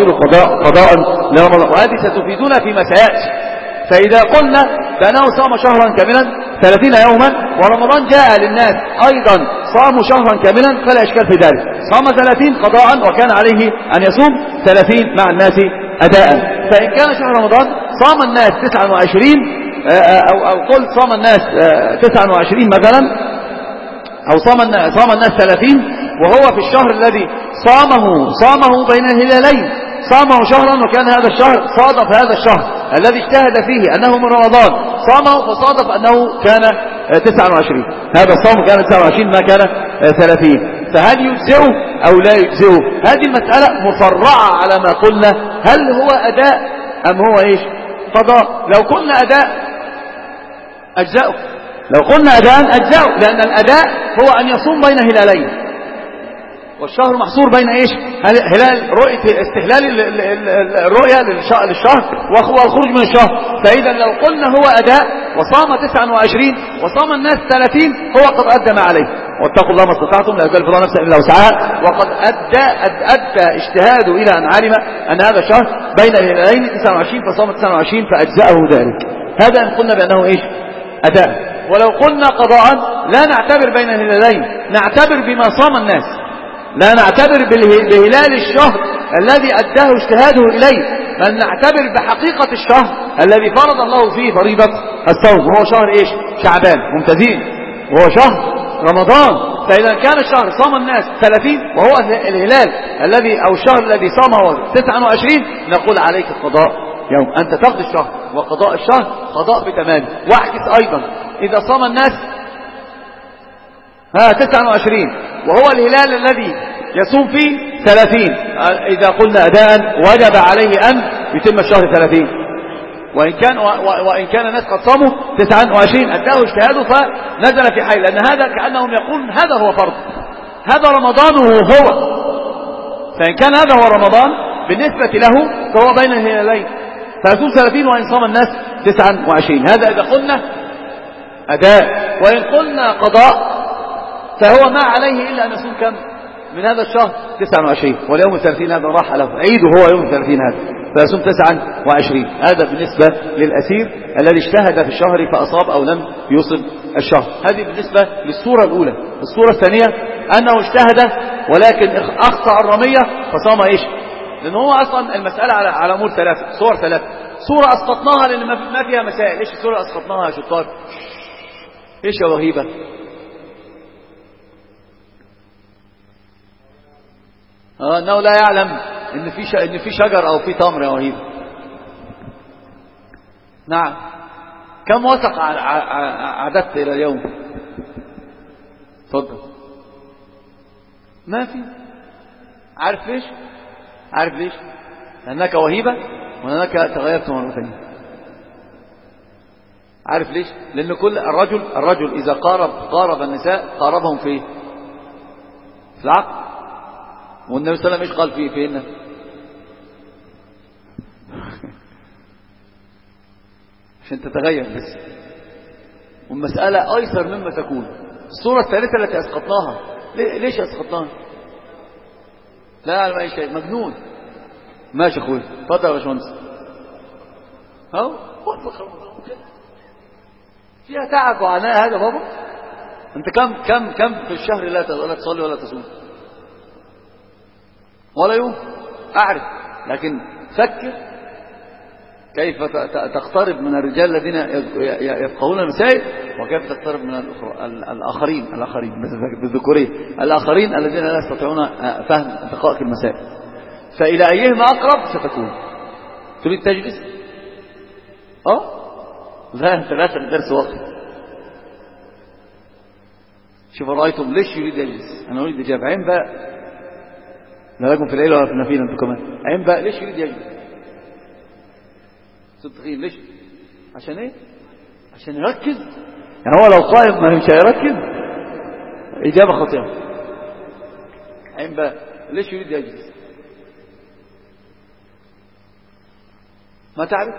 وهذه ستفيدنا فيما سيأتي. فإذا قلنا بأنه صام شهرا كاملا 30 يوما ورمضان جاء للناس أيضا صاموا شهرا كاملا فلا إشكال في ذلك. صام 30 قضاء وكان عليه أن يصوم 30 مع الناس أداء. فإن كان شهر رمضان صام الناس 29 أو قل صام الناس 29 مثلا، أو صام الناس 30، وهو في الشهر الذي صامه بين الهلالين، صامه شهرا وكان هذا الشهر صادف هذا الشهر الذي اجتهد فيه أنه من رمضان، صامه فصادف أنه كان 29، هذا الصوم كان 29 ما كان 30، فهل يجزئه أو لا يجزئه؟ هذه المسألة مفرعة على ما قلنا، هل هو أداء أم هو إيش؟ قضاء. لو قلنا أداء أجزأه، لو قلنا أداء أجزأه، لأن الأداء هو أن يصوم بين هلالين، والشهر محصور بين إيش؟ هلال رؤية استهلال الرؤية للشهر والخروج من الشهر. فإذا لو قلنا هو أداء وصام 29 وصام الناس 30 هو قد أدى ما عليه، واتقوا الله ما استطعتم لا يكلف الله نفسا إلا وسعها، وقد أدى اجتهاده إلى أن علم أن هذا الشهر بين الهلالين 29 فصام 29 فأجزأه ذلك. هذا إن قلنا بأنه إيش؟ أداء. ولو قلنا قضاء لا نعتبر بين الهلالين، نعتبر بما صام الناس، لا نعتبر بهلال الشهر الذي أداه اجتهاده إليه، بل نعتبر بحقيقة الشهر الذي فرض الله فيه فريضة الصوم، وهو شهر إيش؟ شعبان، ممتازين، وهو شهر رمضان. فإذا كان الشهر صام الناس 30 وهو الهلال الذي أو الشهر الذي صامه 29 نقول عليك قضاء يوم، أنت تقضي الشهر، وقضاء الشهر قضاء بتمامه. واعكس أيضا إذا صام الناس 29 وهو الهلال الذي يصوم فيه 30، إذا قلنا أداء وجب عليه أن يتم الشهر 30، وإن كان الناس قد صاموا 29 أداه اجتهاده فنزل في حي، لأن هذا كأنهم يقولون هذا هو فرض، هذا رمضانه هو. فإن كان هذا هو رمضان بالنسبة له فهو بين الهلالين، فيصوم 30 وإن صام الناس 29. هذا إذا قلنا أداء. وإن قلنا قضاء فهو ما عليه إلا أن يصوم كم من هذا الشهر 29، واليوم 30 هذا راح له، عيده هو يوم 30 هذا، فيصوم 29. هذا بالنسبة للأسير الذي اجتهد في الشهر فأصاب أو لم يصب الشهر. هذه بالنسبة للصورة الأولى. الصورة الثانية أنه اجتهد ولكن أخطأ الرمية فصام إيش؟ لأن هو أصلا المسألة على أمور ثلاثة، صور ثلاثة. صورة أسقطناها لأن ما فيها مسائل. إيش الصورة أسقطناها يا شطار؟ إيش يا وهيبة؟ أنه لا يعلم إن في شجر أو في تمر يا وهيبة. نعم. كم وثق عددت إلى اليوم؟ تفضل. ما في. عارف ليش؟ لأنك وهيبة وأنك تغيرت مرة ثانية. عارف ليش؟ لأن كل الرجل إذا قارب النساء قاربهم في العقل. والنبي صلى الله عليه وسلم ايش قال فيهن؟ عشان تتغير بس، والمسألة أيسر مما تكون. الصورة الثالثة التي أسقطناها، ليش أسقطناها؟ لا أعلم أي شيء، مجنون. ماشي أخوي، اتفضل يا باشمهندس. أهو فيها تعب وعناء هذا بابا. أنت كم في الشهر لا تصلي ولا تصوم؟ ولا يوم. أعرف، لكن فكر كيف تقترب من الرجال الذين يفقهون المسائل، وكيف تقترب من الآخرين بالذكورية، الآخرين الذين لا يستطيعون فهم دقائق المسائل. فإلى أيهما أقرب ستكون. تريد تجلس؟ لا، أنت لا تدرس وقت. شوف رأيتم ليش يريد يجلس؟ أنا أريد إجابة. عين بقى، لا لكم في الليل ولا في النفيل أنتم كمان. عين بقى، ليش يريد يجلس؟ صدقين ليش؟ عشان ايه؟ عشان يركز. يعني هو لو قائم ما مش هيركز. إجابة خاطئة. عين بقى، ليش يريد يجلس؟ ما تعرف؟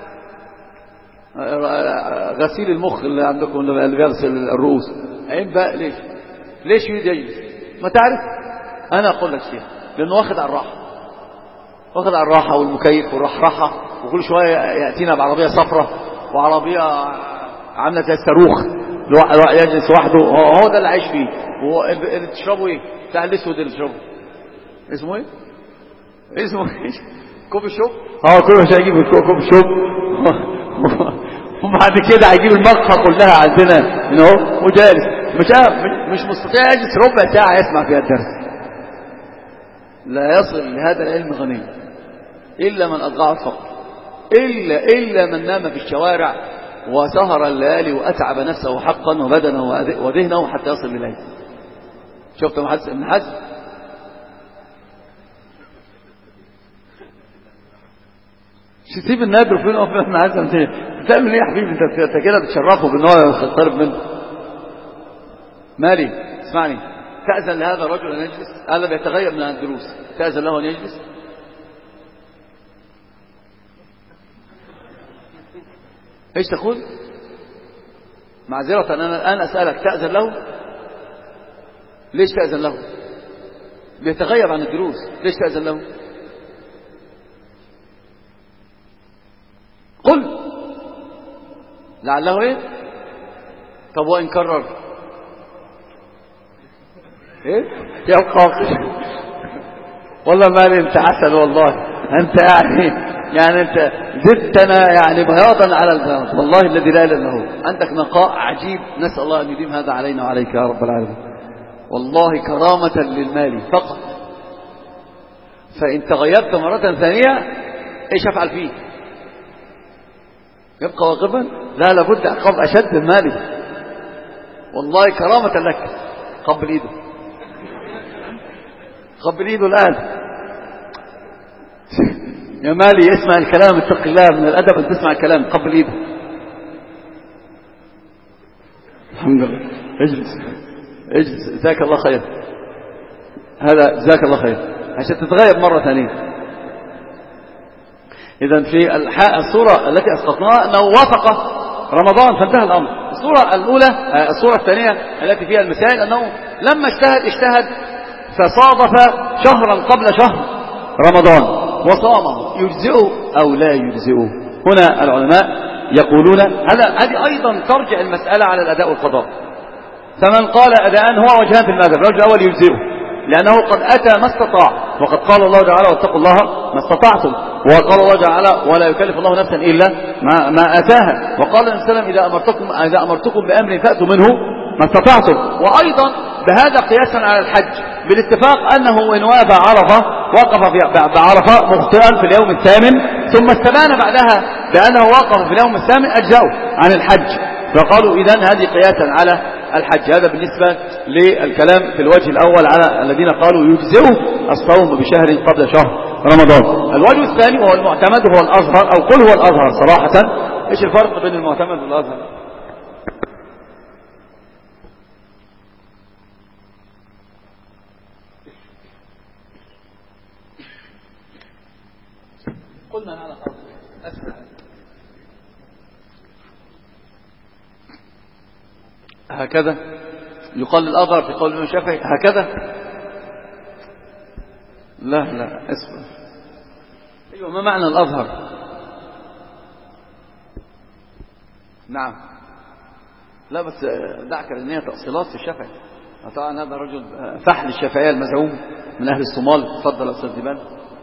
غسيل المخ اللي عندكم اللي بيغسل الرؤوس. عين بقى، ليش يريد يجلس؟ ما تعرف؟ أنا أقول لك شيء، لأنه واخد على الراحة والمكيف والرحرحة، وكل شوية يأتينا بعربية صفرة وعربية عاملة زي الصاروخ يجلس وحده. هو ده اللي عايش فيه. اللي تشربه ايه؟ بتاع الاسود اللي تشربه اسمه ايه؟ كوب الشوب. كل شوية يجيب كوب الشوب وبعد كده هيجيب المقهى كلها عندنا من اهو وجالس مش مستطيع يجلس ربع ساعة يسمع فيها الدرس. لا يصل لهذا العلم غني إلا من أضغع الفقر، إلا من نام في الشوارع وسهر الليالي وأتعب نفسه حقا وبدنه وذهنه حتى يصل لليل. شفت ابن حزم؟ سيب النادر فين وفين ابن حزم؟ بتعمل ايه يا حبيبي؟ انت كده بتشرفه بان هو يطلب منه. مالي اسمعني، تأذن لهذا الرجل أن يجلس؟ هذا بيتغير من الدروس. تأذن له أن يجلس؟ ايش تقول؟ معذرة أنا الآن أسألك، تأذن له؟ ليش تأذن له؟ بيتغير عن الدروس، ليش تأذن له؟ قل لعله ايه؟ طب وإن كرر ايه؟ يبقى والله مالي انت عسل والله. انت يعني انت زدتنا يعني بياضا على البياض، والله الذي لا اله الا هو. عندك نقاء عجيب، نسأل الله ان يديم هذا علينا وعليك يا رب العالمين. والله كرامة للمال فقط. فإن تغيرت مرة ثانية ايش افعل فيه؟ يبقى واقفا؟ لا، لابد عقاب اشد من مالي. والله كرامة لك. قبل ايده، قبل ايده الآن. يا مالي اسمع الكلام، اتق الله، من الأدب أن تسمع الكلام، قبل إيده. الحمد لله. اجلس اجلس، جزاك الله خير. هذا جزاك الله خير عشان تتغيب مرة ثانية. إذن في الصورة التي أسقطناها أنه وافق رمضان فانتهى الأمر. الصورة الأولى، الصورة الثانية التي فيها المسائل أنه لما اجتهد فصادف شهرا قبل شهر رمضان وصامه، يجزئه أو لا يجزئه؟ هنا العلماء يقولون هذه أيضا ترجع المسألة على الأداء والقضاء. فمن قال أداء هو وجهان في المذهب. الرجل الأول يجزئه لأنه قد أتى ما استطاع، وقد قال الله تعالى واتقوا الله ما استطعتم، وقال الله تعالى ولا يكلف الله نفسا إلا ما آتاها، وقال النبي صلى الله عليه وسلم إذا أمرتكم بأمر فأتوا منه ما استطعتم. وأيضا بهذا قياسا على الحج بالاتفاق أنه إن وقف بعرفة مخطئا في اليوم الثامن ثم استبان بعدها بأنه وقف في اليوم الثامن أجزاؤه عن الحج. فقالوا إذن هذه قياسا على الحج. هذا بالنسبة للكلام في الوجه الأول على الذين قالوا يجزئه الصوم بشهر قبل شهر رمضان. الوجه الثاني وهو المعتمد هو الأظهر، أو قل هو الأظهر صراحة. إيش الفرق بين المعتمد والأظهر؟ قلنا على قول أسمع هكذا يقال للأظهر في قول الإمام الشافعي هكذا. لا اسمع. أيوة، ما معنى الأظهر؟ نعم. لا بس دعك لأن هي تأصيلات في الشافعي. طبعا هذا رجل فحل الشافعية المزعوم من أهل الصومال. تفضل أستاذ زبان.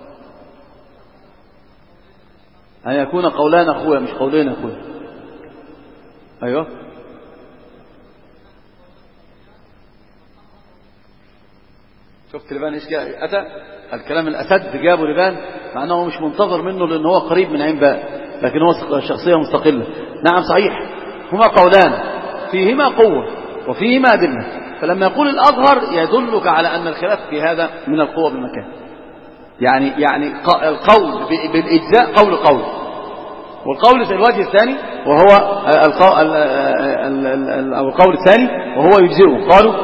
أن يكون قولان أخويا مش قولين أخويا. أيوة. شفت لبان إيش أتى الكلام الأسد جابه لبان مع أنه مش منتظر منه لأنه هو قريب من عين باء، لكن هو شخصية مستقلة. نعم صحيح، هما قولان فيهما قوة وفيهما أدلة. فلما يقول الأظهر يدلك على أن الخلاف في هذا من القوة بالمكان. يعني القول بالإجزاء قول، والقول في الوجه الثاني وهو القول الثاني وهو يجزئه. قالوا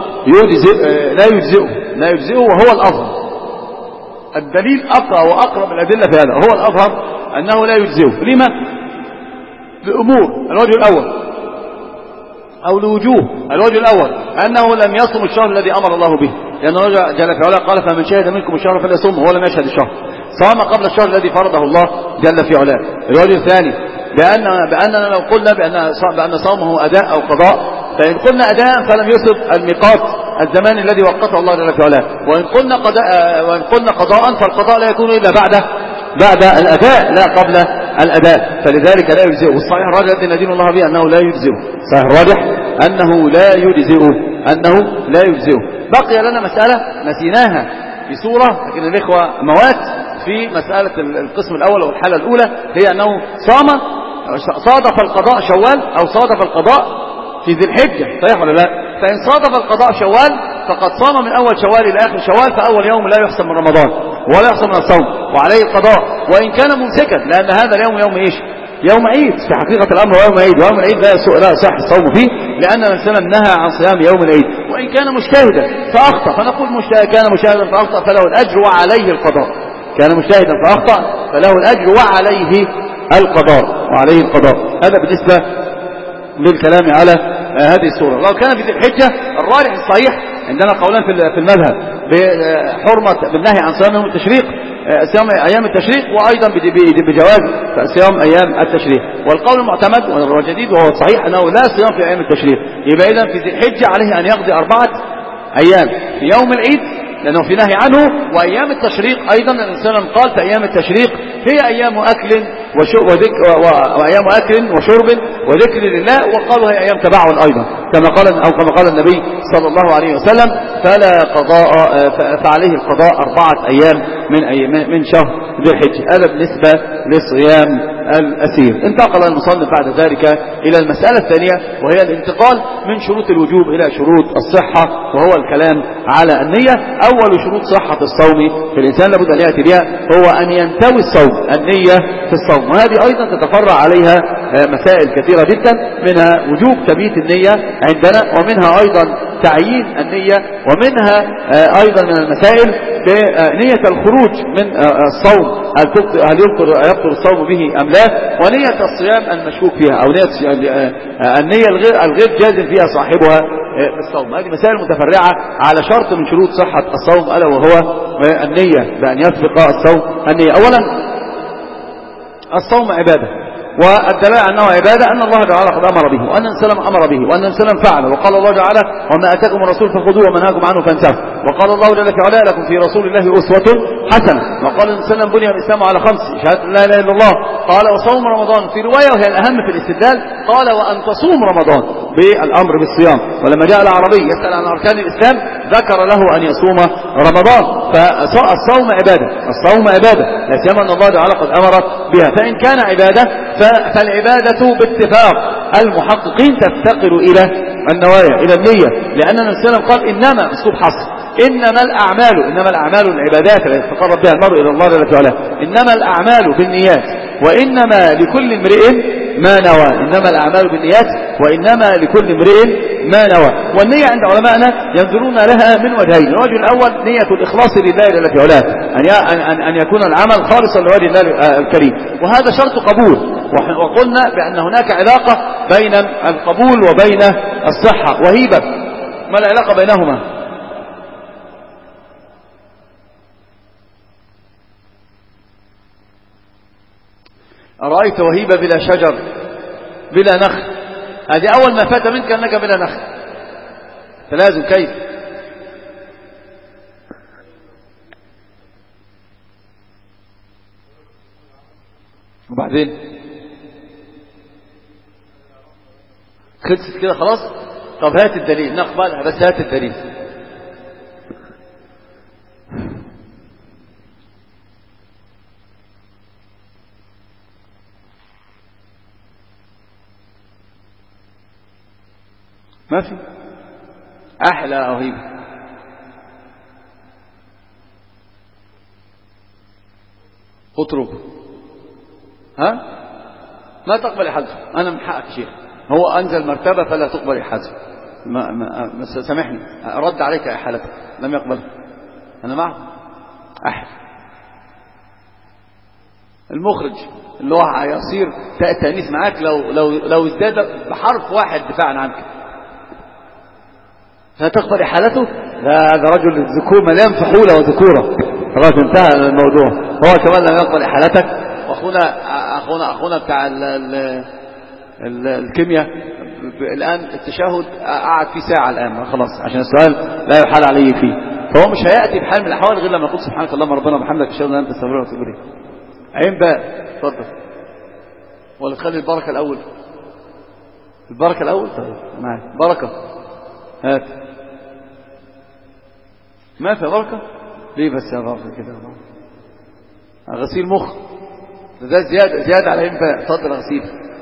لا يجزئه وهو الأظهر. الدليل أقرأ وأقرب الأدلة في هذا هو الأظهر أنه لا يجزئه. لما؟ لأمور. الوجه الأول أو لوجوه. الوجه الأول أنه لم يصم الشهر الذي أمر الله به، لأن الله جل في علاه قال فمن شهد منكم الشهر فليصمه، وهو لم يشهد الشهر، صام قبل الشهر الذي فرضه الله جل في علاه. الوجه الثاني بأننا لو قلنا بأن صومه أداء أو قضاء، فإن قلنا أداء فلم يصب الميقات الزمان الذي وقته الله جل في علاه، وإن قلنا قضاء فالقضاء لا يكون إلا بعد الأداء لا قبل الأداء، فلذلك لا يجزئه. والصحيح الراجح الذي ندين الله به أنه لا يجزئه. صحيح الراجح أنه لا يجزئه. بقي لنا مسألة نسيناها في سورة، لكن الإخوة موات في مسألة القسم الأول والحالة الأولى، هي أنه صادف القضاء شوال أو صادف القضاء في ذي الحجة، صحيح ولا لا؟ فإن صادف القضاء شوال فقد صام من أول شوال إلى آخر شوال، فأول يوم لا يحسب من رمضان ولا يحسب من الصوم وعليه القضاء، وإن كان ممسكا، لأن هذا اليوم يوم إيش؟ يوم عيد في حقيقة الأمر، يوم عيد، ويوم العيد لا يصح الصوم فيه، لأن النبي صلى الله عليه وسلم نهى عن صيام يوم العيد. وإن كان مجتهدا فأخطأ، فنقول كان مجتهدا فأخطأ فله الأجر وعليه القضاء. كان مجتهدا فأخطأ فله الأجر وعليه القضاء. هذا بالنسبة للكلام على هذه السورة. لو كان في ذي الحجة الراجح الصحيح عندنا قولان في المذهب بحرمة بالنهي عن صيام يوم التشريق، صيام أيام التشريق، وأيضا بجواز صيام أيام التشريق. والقول المعتمد والجديد وهو الصحيح أنه لا صيام في أيام التشريق. يبقى إذن في ذي الحجة عليه أن يقضي 4 أيام في يوم العيد لأنه في نهي عنه، وأيام التشريق أيضا الإنسان قال في أيام التشريق هي أيام أكل وشرب وذكر لله، وقالوا هي أيام تباعل أيضا كما قال النبي صلى الله عليه وسلم فعليه القضاء 4 أيام من شهر ذي الحجة. هذا بالنسبة لصيام الأسير. انتقل المصنف بعد ذلك إلى المسألة الثانية، وهي الانتقال من شروط الوجوب إلى شروط الصحة، وهو الكلام على النية. أول شروط صحة الصوم في الإنسان لابد أن يأتي بها هو أن ينتوي الصوم، النية في الصوم، وهذه أيضا تتفرع عليها مسائل كثيرة جدا، منها وجوب تبييت النية عندنا، ومنها أيضا تعيين النية، ومنها أيضا من المسائل نية الخروج من الصوم، هل يبطل الصوم به أم لا، ونية الصيام المشكوك فيها، أو النية الغير جازم فيها صاحبها بالصوم. هذه مسائل متفرعة على شرط من شروط صحة الصوم، ألا وهو النية، بأن يسبق الصوم النية. أولا الصوم عبادة، والدلالة أنه عبادة أن الله تعالى قد أمر به، وأن السلام أمر به، وأن السلام فعل، وقال الله تعالى وما أتاكم الرسول فخذوه وما نهاكم عنه فانتهوا، وقال الله جل وعلا لكم في رسول الله أسوة حسنة، وقال السلام بني الإسلام على 5: شهادة لا إله إلا الله، قال وصوم رمضان، في رواية وهي الأهم في الاستدلال قال وأن تصوم رمضان، بالأمر بالصيام. ولما جاء العربي يسأل عن أركان الإسلام ذكر له أن يصوم رمضان. فالصوم عبادة، الصوم عبادة، لا سيما أن الله تعالى قد أمر بها. فإن كان عبادة فالعبادة باتفاق المحققين تفتقر إلى النوايا، إلى النية، لأن النبي صلى الله عليه وسلم قال إنما أسلوب حصر، إنما الأعمال العبادات التي يتقرب بها المرء إلى الله جل وعلا، إنما الأعمال بالنيات وإنما لكل امرئ ما نوى، إنما الأعمال بالنيات وإنما لكل امرئ ما نوى. والنية عند علمائنا ينظرون لها من وجهين: الوجه الأول نية الإخلاص لله جل وعلا، أن يكون العمل خالصا لوجه الله الكريم، وهذا شرط قبول. وقلنا بأن هناك علاقة بين القبول وبين الصحة وهيبة. ما العلاقة بينهما؟ أرأيت وهيبة بلا شجر بلا نخل، هذه أول ما فات منك أنك بلا نخل، فلازم كيف؟ وبعدين خلصت كده خلاص؟ طب هات الدليل، نقبلها بس هات الدليل. ما في أحلى رهيب. اطرب، ها ما تقبل إحالته، أنا من حقك شيء، هو أنزل مرتبة فلا تقبل إحالته، سامحني، رد عليك إحالتك، لم يقبل، أنا معه. أحل المخرج اللي هو هيصير تأنيث معاك لو ازداد بحرف واحد دفاعا عنك، فتقبل إحالته. هذا رجل ذكور مليان فحولة وذكورة، خلاص انتهى الموضوع. هو كمان لم يقبل إحالتك. وأخونا بتاع الكيمياء الآن التشهد قعد فيه ساعة الآن، خلاص عشان السؤال لا يحال عليه فيه، فهو مش هيأتي بحال من الأحوال غير لما يقول سبحانك اللهم ربنا وبحمدك أشهد أن لا إله إلا أنت أستغفرك وأتوب إليك. عين بقى اتفضل، ولا تخلي البركة الأول؟ البركة الأول. طيب معاك بركة، هات. ما في بركة ليه بس يا بركة كده؟ غسيل مخ ده زيادة على ينفع. اتفضل غسيل،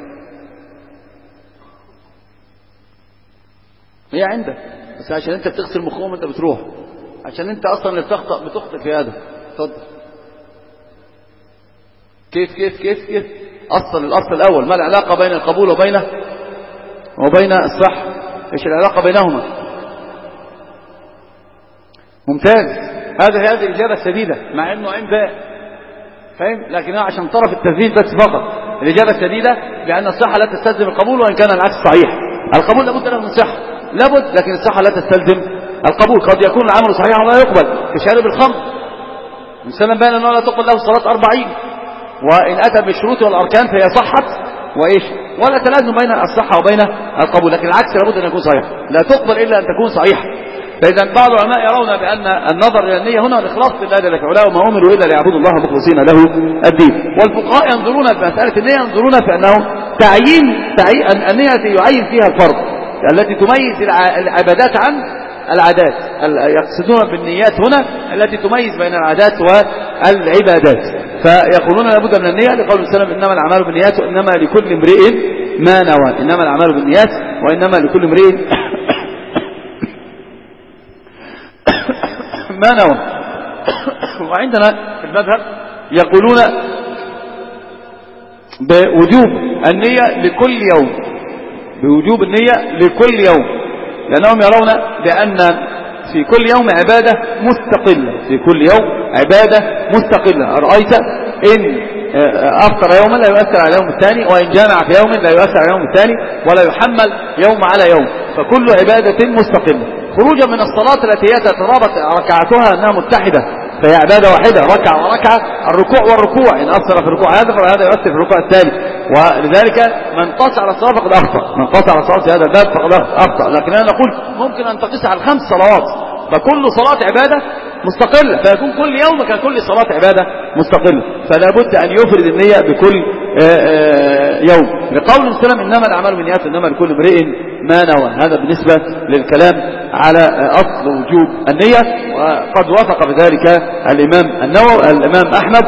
هي عندك بس عشان انت بتغسل مخهم انت بتروح، عشان انت اصلا اللي بتخطئ في هذا. اتفضل. كيف الاصل الاول، ما العلاقة بين القبول وبين الصح؟ ايش العلاقة بينهما؟ ممتاز، هذه الإجابة السديدة، مع انه عين باء، فاهم؟ لكنها عشان طرف التسديد بس فقط. الإجابة السديدة بأن الصحة لا تستلزم القبول، وإن كان العكس صحيح. القبول لابد له من صحة، لابد، لكن الصحة لا تستلزم القبول. قد يكون العمل صحيحا ولا يقبل، كشارب الخمر مثلا بين أنه لا تقبل له صلاة 40، وإن أتى بالشروط والأركان فهي صحت وإيش، ولا تلازم بين الصحة وبين القبول، لكن العكس لابد أن يكون صحيح، لا تقبل إلا أن تكون صحيحة. فإذا بعض العلماء يرون بأن النظر إلى النية هنا الإخلاص لله جل وعلا، وما أمروا إلا ليعبدوا الله مخلصين له الدين. والفقهاء ينظرون في مسألة النية، ينظرون في أنه تعيين النية التي يعين فيها الفرد، التي تميز العبادات عن العادات. يقصدون بالنيات هنا التي تميز بين العادات العبادات. فيقولون لابد من النية لقول السلام إنما الأعمال بالنيات وإنما لكل امرئ ما نوى. إنما الأعمال بالنيات وإنما لكل امرئ ما نوى. وعندنا في المذهب يقولون بوجوب النية لكل يوم، بوجوب النية لكل يوم، لأنهم يرون بأن في كل يوم عبادة مستقلة، في كل يوم عبادة مستقلة. أرأيت إن أفطر يوما لا يؤثر على اليوم الثاني، وإن جامع في يوم لا يؤثر على اليوم الثاني، ولا يحمل يوم على يوم، فكل عبادة مستقلة. خروجا من الصلاة التي هي تترابط ركعتها أنها متحدة فهي عبادة واحدة، ركعة وركعة، الركوع والركوع، إن أثر في الركوع هذا فهذا يؤثر في الركوع الثاني. ولذلك من قاس على الصلاة فقد أخطأ، من قاس على الصلاة في هذا الباب فقد أخطأ. لكننا نقول ممكن أن تقيس على 5 صلوات، فكل صلاة عبادة مستقلة، فيكون كل يوم ككل صلاة عبادة مستقلة. فلا بد أن يفرد النية بكل يوم، لقول السلام إنما الأعمال بالنيات إنما لكل امرئ ما نوى. هذا بالنسبة للكلام على أصل وجوب النية، وقد وافق بذلك الإمام أحمد،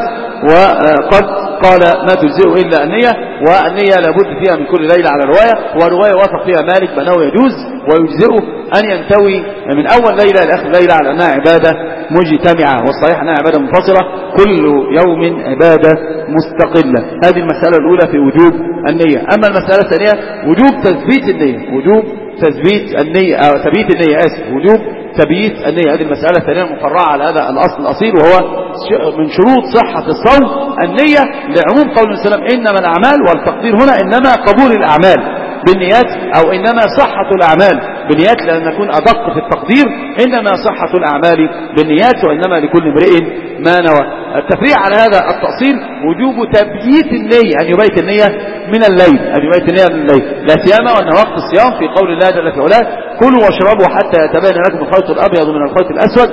وقد قال ما تجزئ إلا النية، والنية لابد فيها من كل ليلة على رواية، ورواية وافق فيها مالك بأنه يجوز ويجزئه أن ينتوي من أول ليلة إلى آخر ليلة على أنها عبادة مجتمعة، والصحيح أنها عبادة منفصلة، كل يوم عبادة مستقلة. هذه المسألة الأولى في وجوب النية. أما المسألة الثانية وجوب تثبيت النية، وجوب تثبيت النية أو تبييت النية، وجوب تبييت النية. هذه المسألة الثانية المفرعة على هذا الأصل الأصيل، وهو من شروط صحة الصوم النية، لعموم قول السلام إنما الأعمال، والتقدير هنا إنما قبول الأعمال بالنيات، أو إنما صحة الأعمال بالنيات، لأن نكون أدق في التقدير، إنما صحة الأعمال بالنيات وإنما لكل امرئ ما نوى. التفريع على هذا التأصيل وجوب تبييت النية، أن يبيت النية من الليل، أن يبيت النية من الليل، لا سيما وأن وقت الصيام في قول الله جل في علاه كلوا واشربوا حتى يتبين لكم الخيط الأبيض من الخيط الأسود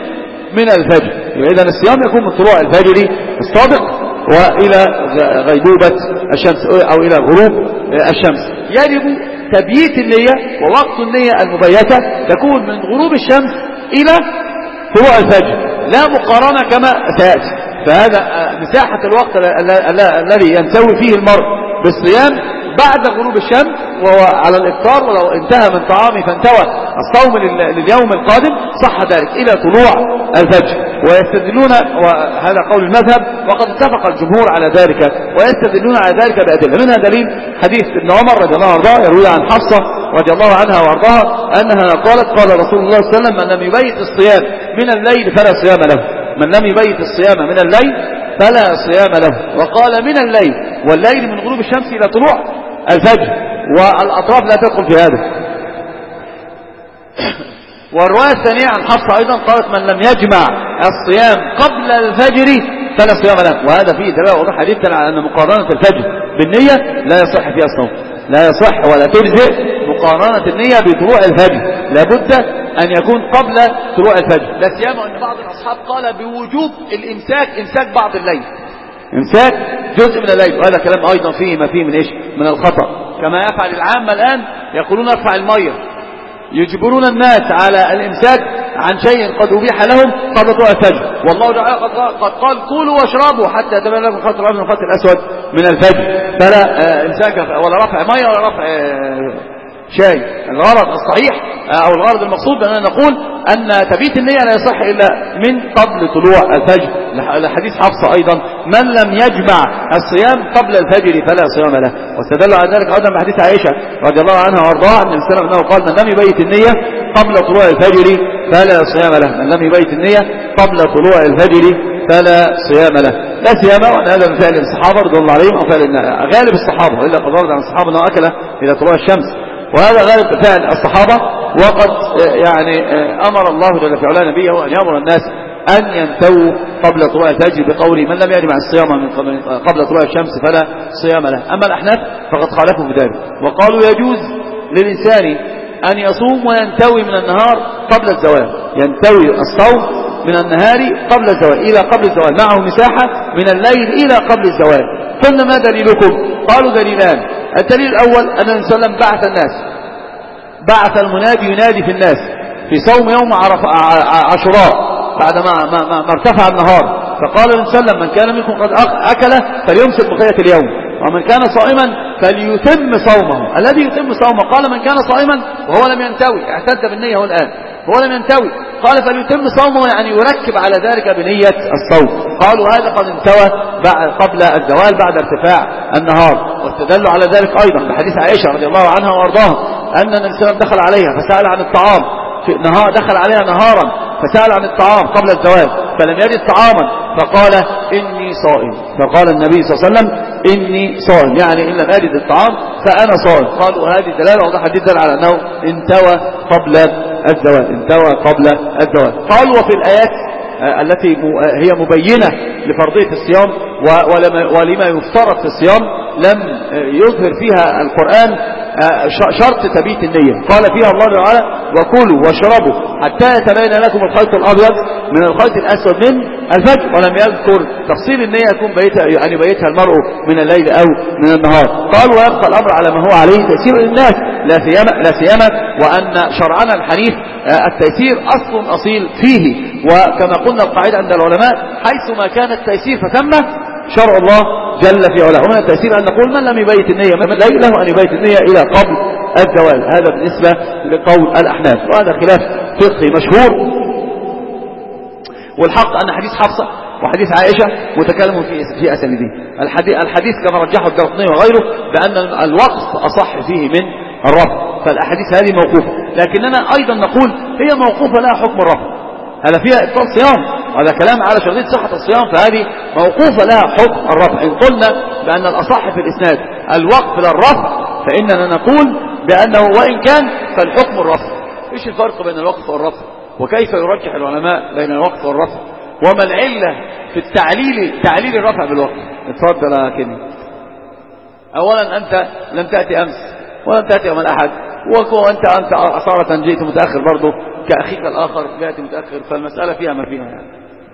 من الفجر. إذا الصيام يكون من طلوع الفجر الصادق وإلى غيبوبة الشمس أو إلى غروب الشمس. يجب تبييت النية، ووقت النية المبيتة تكون من غروب الشمس إلى طلوع الفجر، لا مقارنة كما سيأتي. فهذا مساحة الوقت الذي ينتوي فيه المرء بالصيام بعد غروب الشمس وهو على الإفطار، ولو انتهى من طعامه فانتوى الصوم لليوم القادم صح ذلك إلى طلوع الفجر. ويستدلون، وهذا قول المذهب وقد اتفق الجمهور على ذلك، ويستدلون على ذلك بأدلة. منها دليل حديث ابن عمر رضي الله عنه يروي عن حفصة رضي الله عنها وارضاها أنها قالت قال رسول الله صلى الله عليه وسلم من لم يبيت الصيام من الليل فلا صيام له، من لم يبيت الصيام من الليل فلا صيام له. وقال من الليل، والليل من غروب الشمس إلى طلوع الفجر، والأطراف لا تدخل في هذا. والرواية الثانية عن حفصة أيضا قالت من لم يجمع الصيام قبل الفجر فلا صيام له. وهذا فيه دلالة واضحة جدا على أن مقارنة الفجر بالنية لا يصح فيها الصوم، لا يصح ولا تجزئ مقارنة النية بطلوع الفجر، لابد أن يكون قبل طلوع الفجر. لا سيما أن بعض الأصحاب قال بوجوب إمساك بعض الليل، إمساك جزء من الليل، وهذا كلام أيضا فيه ما فيه من إيش؟ من الخطأ، كما يفعل العامة الآن يقولون ارفع المية، يجبرون الناس على الإمساك عن شيء قد أبيح لهم قبل طلوع الفجر، والله تعالى قد قال كلوا واشربوا حتى يتبين لكم الخيط الأبيض من الخيط الأسود من الفجر. فلا إمساك ولا رفع مية ولا رفع شيء. الغرض الصحيح أو الغرض المقصود أننا نقول أن تبيت النية لا يصح إلا من قبل طلوع الفجر، لحديث حفصة أيضا من لم يجمع الصيام قبل الفجر فلا صيام له. واستدل على ذلك أيضا بحديث عائشة رضي الله عنها وارضاها أن السلام أنه قال من لم يبيت النية قبل طلوع الفجر فلا صيام له، من لم يبيت النية قبل طلوع الفجر فلا صيام له. لا سيما وأن هذا من فعل الصحابة رضي الله عليهم أو فعل غالب الصحابة، إلا قد ورد عن الصحابة أنه أكل إلى طلوع الشمس، وهذا غالب فعل الصحابة. وقد أمر الله جل في علاه نبيه أن يأمر الناس أن ينتووا قبل طلوع الفجر بقوله من لم يجمع الصيام قبل طلوع الشمس فلا صيام له. أما الأحناف فقد خالفوا بذلك وقالوا يجوز للإنسان أن يصوم وينتوي من النهار قبل الزوال، ينتوي الصوم من النهار قبل الزوال إلى قبل الزوال، معه مساحة من الليل إلى قبل الزوال. قلنا ما دليلكم؟ قالوا دليلان. الدليل الأول أن النبي صلى الله عليه وسلم بعث الناس، بعث المنادي ينادي في الناس في صوم يوم عاشوراء بعد ما ارتفع النهار، فقال النبي صلى الله عليه وسلم من كان منكم قد أكل فليمسك بقية اليوم، ومن كان صائما فليتم صومه. الذي يتم صومه قال من كان صائما وهو لم ينتوي، اعتد بالنية هو الآن وهو لم ينتوي، قال فليتم صومه يعني يركب على ذلك بنية الصوم. قالوا هذا قد انتوى قبل الزوال بعد ارتفاع النهار. واستدلوا على ذلك أيضا بحديث عائشة رضي الله عنها وأرضاها أن النبي صلى الله عليه وسلم دخل عليها فسأل عن الطعام في نهار، دخل عليها نهارا فسأل عن الطعام قبل الزوال فلم يجد طعاما فقال إني صائم، فقال النبي صلى الله عليه وسلم إني صائم، يعني إن لم أجد الطعام فأنا صائم. قالوا هذه دلالة واضحة جدا على أنه انتوى قبل الزوال، انتوى قبل الزوال. قالوا وفي الآيات التي هي مبينة لفرضية الصيام ولما يفترض في الصيام لم يظهر فيها القرآن شرط تبيت النية. قال فيها الله تعالى وكلوا واشربوا حتى يتبين لكم الخيط الأبيض من الخيط الأسود من الفجر، ولم يذكر تفصيل النية يكون يعني بيتها المرء من الليل أو من النهار. قال ويبقى الأمر على ما هو عليه تيسير للناس، لا سيما وأن شرعنا الحنيف التيسير أصل أصيل فيه، وكما قلنا القاعدة عند العلماء حيثما كان التيسير فثم شرع الله جل في علاه. ومن التيسير أن نقول من لم يبيت النية من لا له أن يبيت النية إلى قبل الزوال، هذا بالنسبة لقول الأحناف، وهذا خلاف فقهي مشهور. والحق أن حديث حفصة وحديث عائشة متكلم في أسانيده. الحديث كما رجحه الدارقطني وغيره بأن الوقف أصح فيه من الرفع، فالأحاديث هذه موقوفة، لكننا أيضا نقول هي موقوفة لها حكم الرفع، هذا فيها إبطال صيام، هذا كلام على شرطية صحة الصيام، فهذه موقوفة لها حكم الرفع. إن قلنا بأن الأصح في الإسناد الوقف للرفع فإننا نقول بأنه وإن كان فالحكم الرفع. إيش الفرق بين الوقف والرفع؟ وكيف يرجح العلماء بين الوقف والرفع؟ وما العلة في تعليل الرفع بالوقف؟ اتفضل يا كني. أولا أنت لم تأتي أمس ولم تأتي يوم الأحد، وأنت أصارة جئت متأخر برضه كأخيك الآخر جاءت متأخر، فالمسألة فيها ما فيها يعني.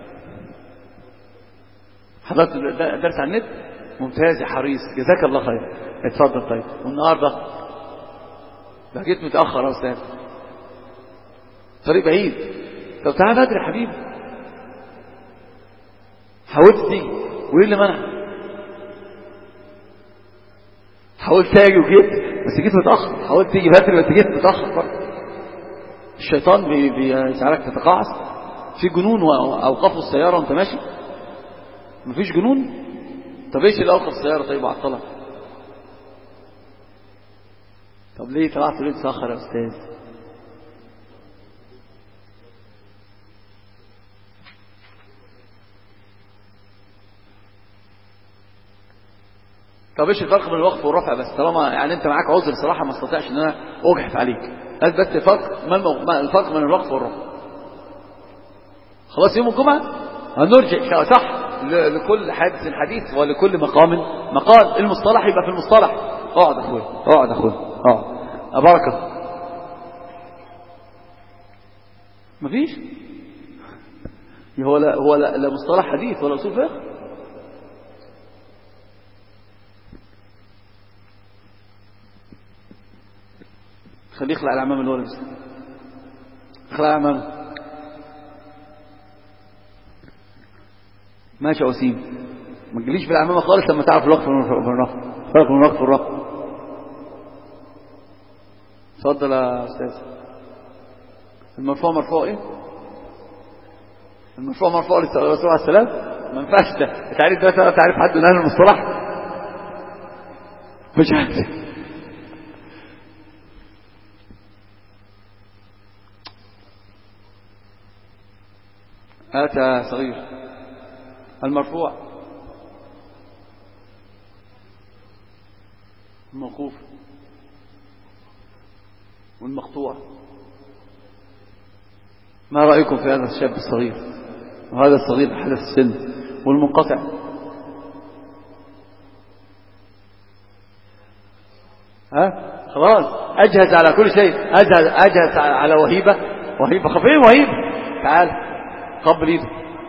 حضرت درس عن النت ممتاز يا حريص، جزاك الله خير. اتفضل. طيب والنهارده ده جيت متأخر يا أستاذ، طريق بعيد. طب تعال بدري يا حبيبي، حاولت تيجي وايه اللي منع؟ حاولت اجي وجيت بس جيت متأخر، حاولت تيجي بدري بس جيت متأخر برضه. الشيطان بيساعدك تتقاعس. في جنون واوقفوا السيارة وانت ماشي؟ مفيش جنون؟ طب ايش اللي اوقف السيارة طيب وعطلها؟ طب ليه طلعت ليه تتأخر يا استاذ؟ طب ايش الفرق بين الوقف والرفع؟ بس طالما يعني انت معاك عذر صراحة ما استطيعش ان انا اجحف عليك، بس الفرق ما الفرق بين الوقف والرفع؟ خلاص يوم الجمعة هنرجع صح لكل حديث ولكل مقام مقال. المصطلح يبقى في المصطلح. اقعد اخويا اقعد بركة. مفيش هو لا مصطلح حديث ولا اصول فقه. خليه يخلع العمام اللي هو لابسه، اخلع العمام. ماشي يا وسيم، ما تجيليش بالعمامه خالص لما تعرف الوقف والرفع، فرق بين الوقف والرفع. اتفضل يا استاذ. المرفوع مرفوع ايه؟ المرفوع مرفوع للرسول عليه السلام. ما ينفعش ده تعريف، ده تعريف حد من اهل المصطلح مش عارف. هات يا صغير. المرفوع الموقوف والمقطوع. ما رأيكم في هذا الشاب الصغير وهذا الصغير حدث السن والمنقطع؟ خلاص أجهز على كل شيء، أجهز على وهيبة خفيف. وهيبة تعال قبل ايده،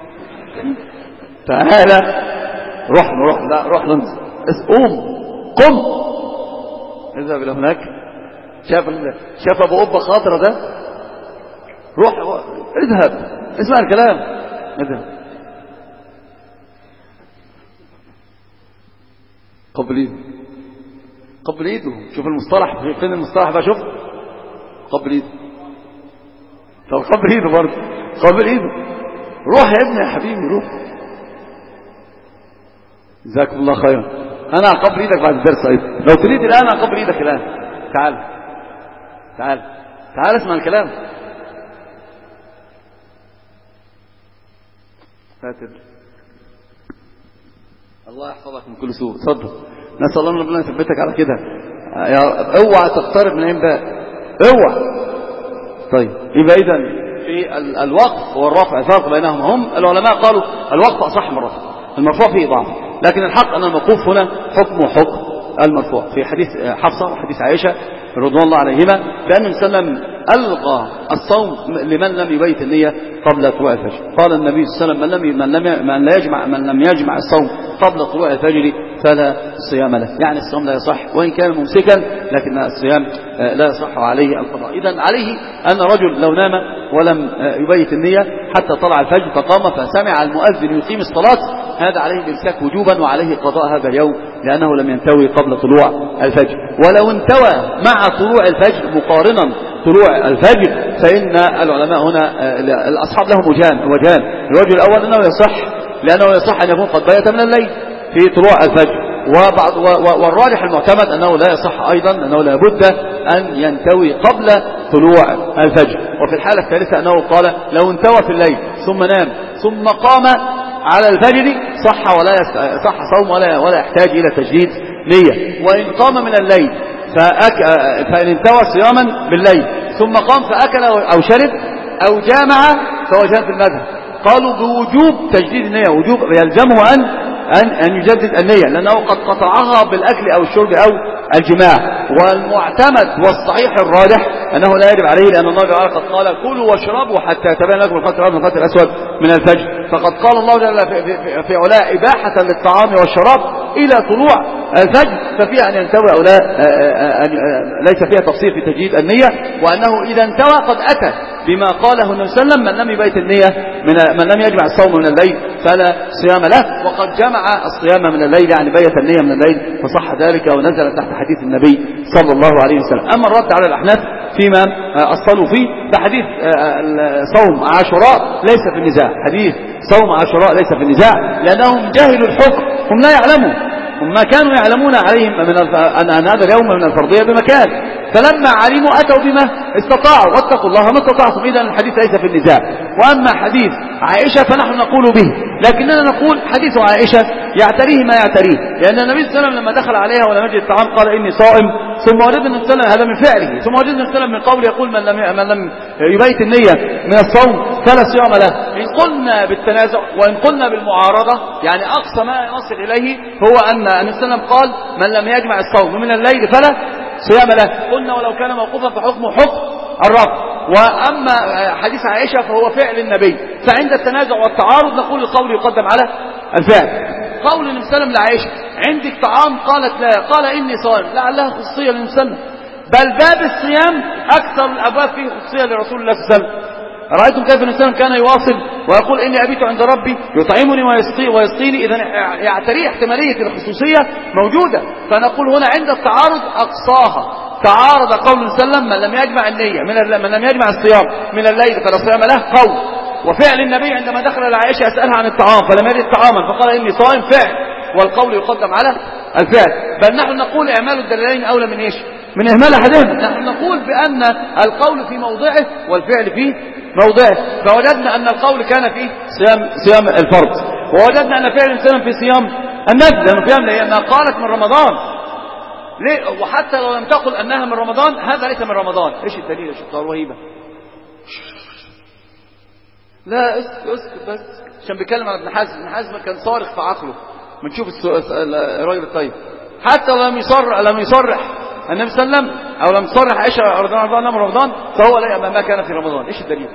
تعالى روح ننزل. قم اذهب الى هناك. شاف ابو قبه خاطره ده، روح اذهب اسمع الكلام. اذهب قبل ايده، قبل ايده. شوف المصطلح فين المصطلح بقى، شوف قبل ايده. طب قبل ايده برضه، قبل ايده. روح يا ابني يا حبيبي روح. جزاكم الله خيرا. انا قبل ايدك بعد الدرس ايضا، لو تريد الان قبل ايدك الان. تعال تعال تعال اسمع الكلام. فاتر الله يحفظك من كل سوء. اتفضل. نسأل الله ربنا يثبتك على كده. اوعى تقترب من عين باب، اوعى. طيب يبقى اذا في الوقف والرفع فرق بينهم. هم العلماء قالوا الوقف اصح من الرفع، المرفوع فيه ضعف، لكن الحق ان الموقوف هنا حكم المرفوع. في حديث حفصة وحديث عائشة رضوان الله عليهما بأن النبي صلى الله عليه وسلم ألغى الصوم لمن لم يبيت النية قبل طلوع الفجر. قال النبي صلى الله عليه وسلم من لم يجمع الصوم قبل طلوع الفجر فلا صيام له، يعني الصوم لا يصح وإن كان ممسكا، لكن الصيام لا يصح عليه القضاء. إذن عليه أن رجل لو نام ولم يبيت النية حتى طلع الفجر فقام فسمع المؤذن يقيم الصلاة، هذا عليه الإمساك وجوبا وعليه قضاء هذا اليوم لأنه لم ينتوي قبل طلوع الفجر. ولو انتوى مع طلوع الفجر مقارنا طلوع الفجر فإن العلماء هنا الأصحاب لهم وجهان. الوجه الأول أنه يصح أن يكون قد بيت من الليل في طلوع الفجر، والراجح المعتمد أنه لا يصح أيضا، أنه لا بد أن ينتوي قبل طلوع الفجر. وفي الحالة الثالثة أنه قال لو انتوى في الليل ثم نام ثم قام على الفجر صح صوم ولا يحتاج إلى تجديد نية. وإن قام من الليل فإن انتوى صياما بالليل ثم قام فأكل أو شرب أو جامع فوجهان في المذهب قالوا بوجوب تجديد النية، وجوب يلزمه أن يجدد النية لأنه قد قطعها بالأكل أو الشرب أو الجماع. والمعتمد والصحيح الراجح أنه لا يجب عليه، لأن الله تعالى قد قال كلوا واشربوا حتى يتبين لكم الخيط الأبيض من الخيط الأسود من الفجر. فقد قال الله جل في علاء إباحة للطعام والشراب إلى طلوع الفجر، ففيها أن ينتوي أو لا، ليس فيها تفصيل في تجديد النية. وأنه إذا انتوى قد أتى بما قاله النبي صلى الله عليه وسلم من لم يبيت النية من لم يجمع الصوم من الليل فلا صيام له، وقد جمع الصيام من الليل يعني بيت النية من الليل فصح ذلك ونزل تحت حديث النبي صلى الله عليه وسلم. أما الرد على الأحناف فيما أصلوا فيه فحديث صوم عاشوراء ليس في النزاع، حديث صوم عاشوراء ليس في النزاع لأنهم جهلوا الحكم، هم لا يعلمون، هم ما كانوا يعلمون عليهم أن هذا اليوم من الفرضية بمكان، فلما علموا أتوا بما استطاعوا واتقوا الله ما استطعتم. إذا الحديث ليس في النزاع. وأما حديث عائشة فنحن نقول به، لكننا نقول حديث عائشة يعتريه ما يعتريه، لأن النبي صلى الله عليه وسلم لما دخل عليها ولم يجد الطعام قال إني صائم، ثم وجدنا النبي صلى الله عليه وسلم هذا من فعله، ثم وجدنا النبي صلى الله عليه وسلم من قوله يقول من لم يبيت النية من الصوم فلا صيام له. إن قلنا بالتنازع وإن قلنا بالمعارضة يعني أقصى ما يصل إليه هو أن النبي صلى الله عليه وسلم قال من لم يجمع الصوم من الليل فلا صيام له. قلنا ولو كان موقوفا فحكمه حكم الرفع. وأما حديث عائشة فهو فعل النبي، فعند التنازع والتعارض نقول القول يقدم على الفعل. قول النبي صلى الله عليه وسلم لعائشة عندك طعام قالت لا، قال إني صائم، لعلها خصوصية للنبي صلى الله عليه وسلم، بل باب الصيام أكثر الأبواب فيه خصوصية لرسول الله صلى الله عليه وسلم. رأيتم كيف النبي صلى الله عليه وسلم كان يواصل ويقول إني أبيت عند ربي يطعمني ويسقيني، إذا يعتري احتمالية الخصوصية موجودة. فنقول هنا عند التعارض أقصاها تعارض قول النبي صلى الله عليه وسلم من لم يجمع النية من لم يجمع الصيام من الليل فلا صيام له قول، وفعل النبي عندما دخل على عائشة يسألها عن الطعام فلم يجد طعاما فقال إني صائم فعل، والقول يقدم على الفعل. بل نحن نقول إعمال الدليلين أولى من إيش؟ من إهمال أحدهما. نحن نقول بأن القول في موضعه والفعل في موضعه. فوجدنا أن القول كان في صيام الفرض، ووجدنا أن فعل الإنسان في صيام النفل، لأنها قالت من رمضان ليه؟ وحتى لو لم تقل أنها من رمضان هذا ليس من رمضان. إيش الدليل يا شيخ وهيبة؟ لا اسكت بس عشان بيتكلم على ابن حزم. ابن حزم كان صارخ في عقله. بنشوف الراجل الطيب حتى لم يصرح النبي صلى الله عليه وسلم او لم يصرح عائشة رضي الله عنها من رمضان فهو لا ما كان في رمضان. ايش الدليل؟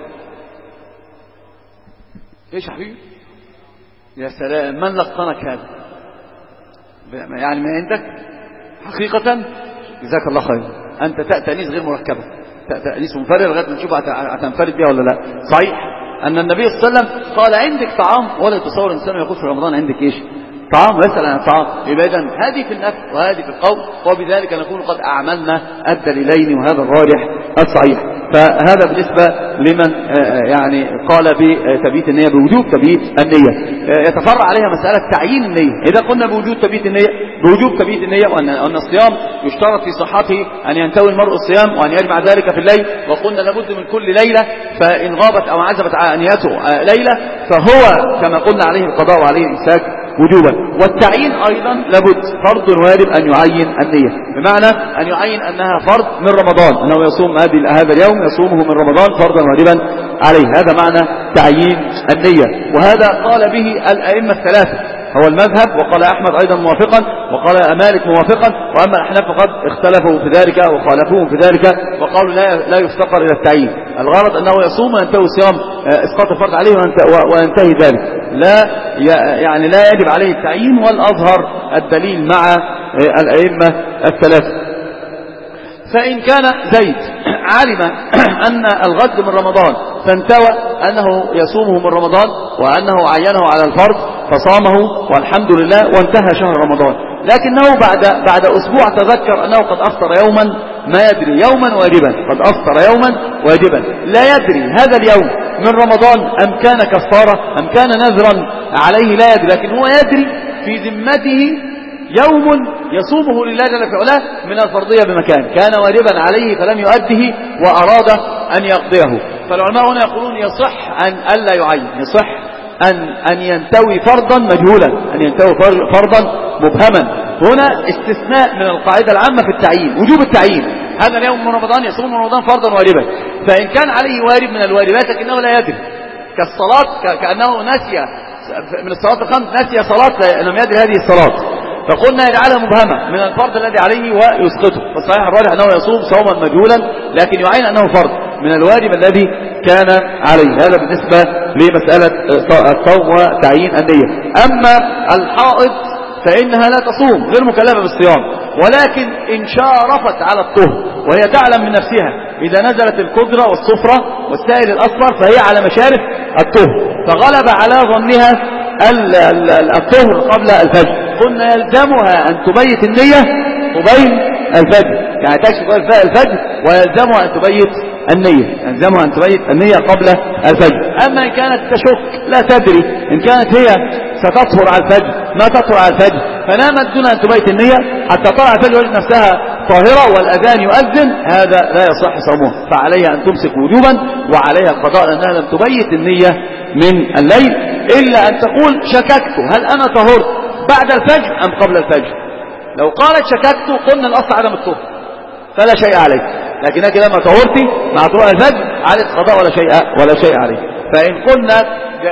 ايش يا حبيبي؟ يا سلام، من لقنك هذا؟ يعني ما عندك حقيقة جزاك الله خير. انت تأنيس غير مركبة، تأنيس منفرد لغايه ما نشوف هتنفرد بها ولا لا. صحيح ان النبي صلى الله عليه وسلم قال عندك طعام، ولا تصور انسان يقول في رمضان عندك ايش؟ طعام ويسأل عن الطعام. يبقى إذن هذه في النفس وهذه في القول، وبذلك نكون قد أعملنا الدليلين، وهذا الراجح الصحيح. فهذا بالنسبة لمن يعني قال بتبييت النية، بوجوب تبييت النية. يتفرع عليها مسألة تعيين النية. إذا قلنا بوجوب تبييت النية، بوجوب تبييت النية، وأن الصيام يشترط في صحته أن ينتوي المرء الصيام وأن يجمع ذلك في الليل، وقلنا لابد من كل ليلة، فإن غابت أو عزبت نيته ليلة فهو كما قلنا عليه القضاء وعليه الإمساك وجوبا. والتعيين أيضا لابد، فرض واجب أن يعين النية، بمعنى أن يعين أنها فرض من رمضان، أنه يصوم هذا اليوم يصومه من رمضان فرضا واجبا عليه. هذا معنى تعيين النية، وهذا قال به الأئمة الثلاثة، هو المذهب، وقال أحمد أيضا موافقا، وقال مالك موافقا، وأما الأحناف فقد اختلفوا في ذلك وخالفوهم في ذلك، وقالوا لا يفتقر إلى التعيين، الغرض أنه يصوم وينتهي صيام إسقاط الفرض عليه وينتهي ذلك، يعني لا يجب عليه التعيين، والأظهر الدليل مع الأئمة الثلاثة. فإن كان زيد علم أن الغد من رمضان فانتوى أنه يصومه من رمضان وأنه عينه على الفرض فصامه والحمد لله وانتهى شهر رمضان، لكنه بعد أسبوع تذكر أنه قد أفطر يوما ما يدري، يوما واجبا، قد أفطر يوما واجبا لا يدري هذا اليوم من رمضان أم كان كفارة أم كان نذرا عليه، لا يدري، لكن هو يدري في ذمته يوم يصومه لله جل في علاه من الفرضية بمكان كان واجبا عليه فلم يؤده وأراد أن يقضيه. فالعلماء هنا يقولون يصح أن ألا يعين، يصح أن ينتوي فرضا مجهولا، أن ينتوي فرضا مبهما. هنا استثناء من القاعدة العامة في التعيين، وجوب التعيين، هذا اليوم من رمضان يصوم من رمضان فرضا واجبا، فإن كان عليه واجب من الواجبات لكنه لا يدري، كالصلاة، كأنه نسي من الصلاة الخمس، نسي صلاة لم يدري هذه الصلاة، فقلنا يجعلها مبهمة من الفرض الذي عليه ويسقطه. فالصحيح الراجح أنه يصوم صوما مجهولا لكن يعين أنه فرض من الواجب الذي كان عليه. هذا بالنسبة لمسألة الصوم وتعيين النية. أما الحائض فإنها لا تصوم، غير مكلفة بالصيام، ولكن إن شارفت على الطهر وهي تعلم من نفسها إذا نزلت القدرة والصفرة والسائل الأصفر فهي على مشارف الطهر، فغلب على ظنها الطهر قبل الفجر، قلنا يلزمها أن تبيت النية قبيل الفجر، يعني تكشف الفجر ويلزمها أن تبيت النية، يلزمها أن تبيت النية قبل الفجر. أما إن كانت تشك لا تدري إن كانت هي ستطهر على الفجر ما تطهر على الفجر فنامت دون أن تبيت النية حتى طلع الفجر وجد نفسها طاهرة والأذان يؤذن، هذا لا يصح صومها، فعليها أن تمسك وجوبا وعليها القضاء لأنها لم تبيت النية من الليل، إلا أن تقول شككت هل أنا طهرت بعد الفجر أم قبل الفجر. لو قالت شككت قلنا الأصل عدم الطهر فلا شيء عليك، لكنك لما طهرتي مع طلوع الفجر عليك قضاء ولا شيء عليك. فإن قلنا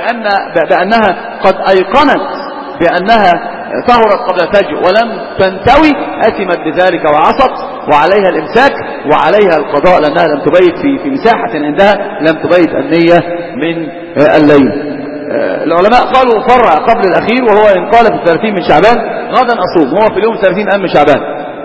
بأنها قد أيقنت بأنها طهرت قبل الفجر ولم تنتوي أثمت بذلك وعصت وعليها الإمساك وعليها القضاء لأنها لم تبيت في مساحة عندها لم تبيت النية من الليل. العلماء قالوا فرع قبل الأخير، وهو إن قال في 30 من شعبان غدا أصوم، هو في اليوم 30 من شعبان،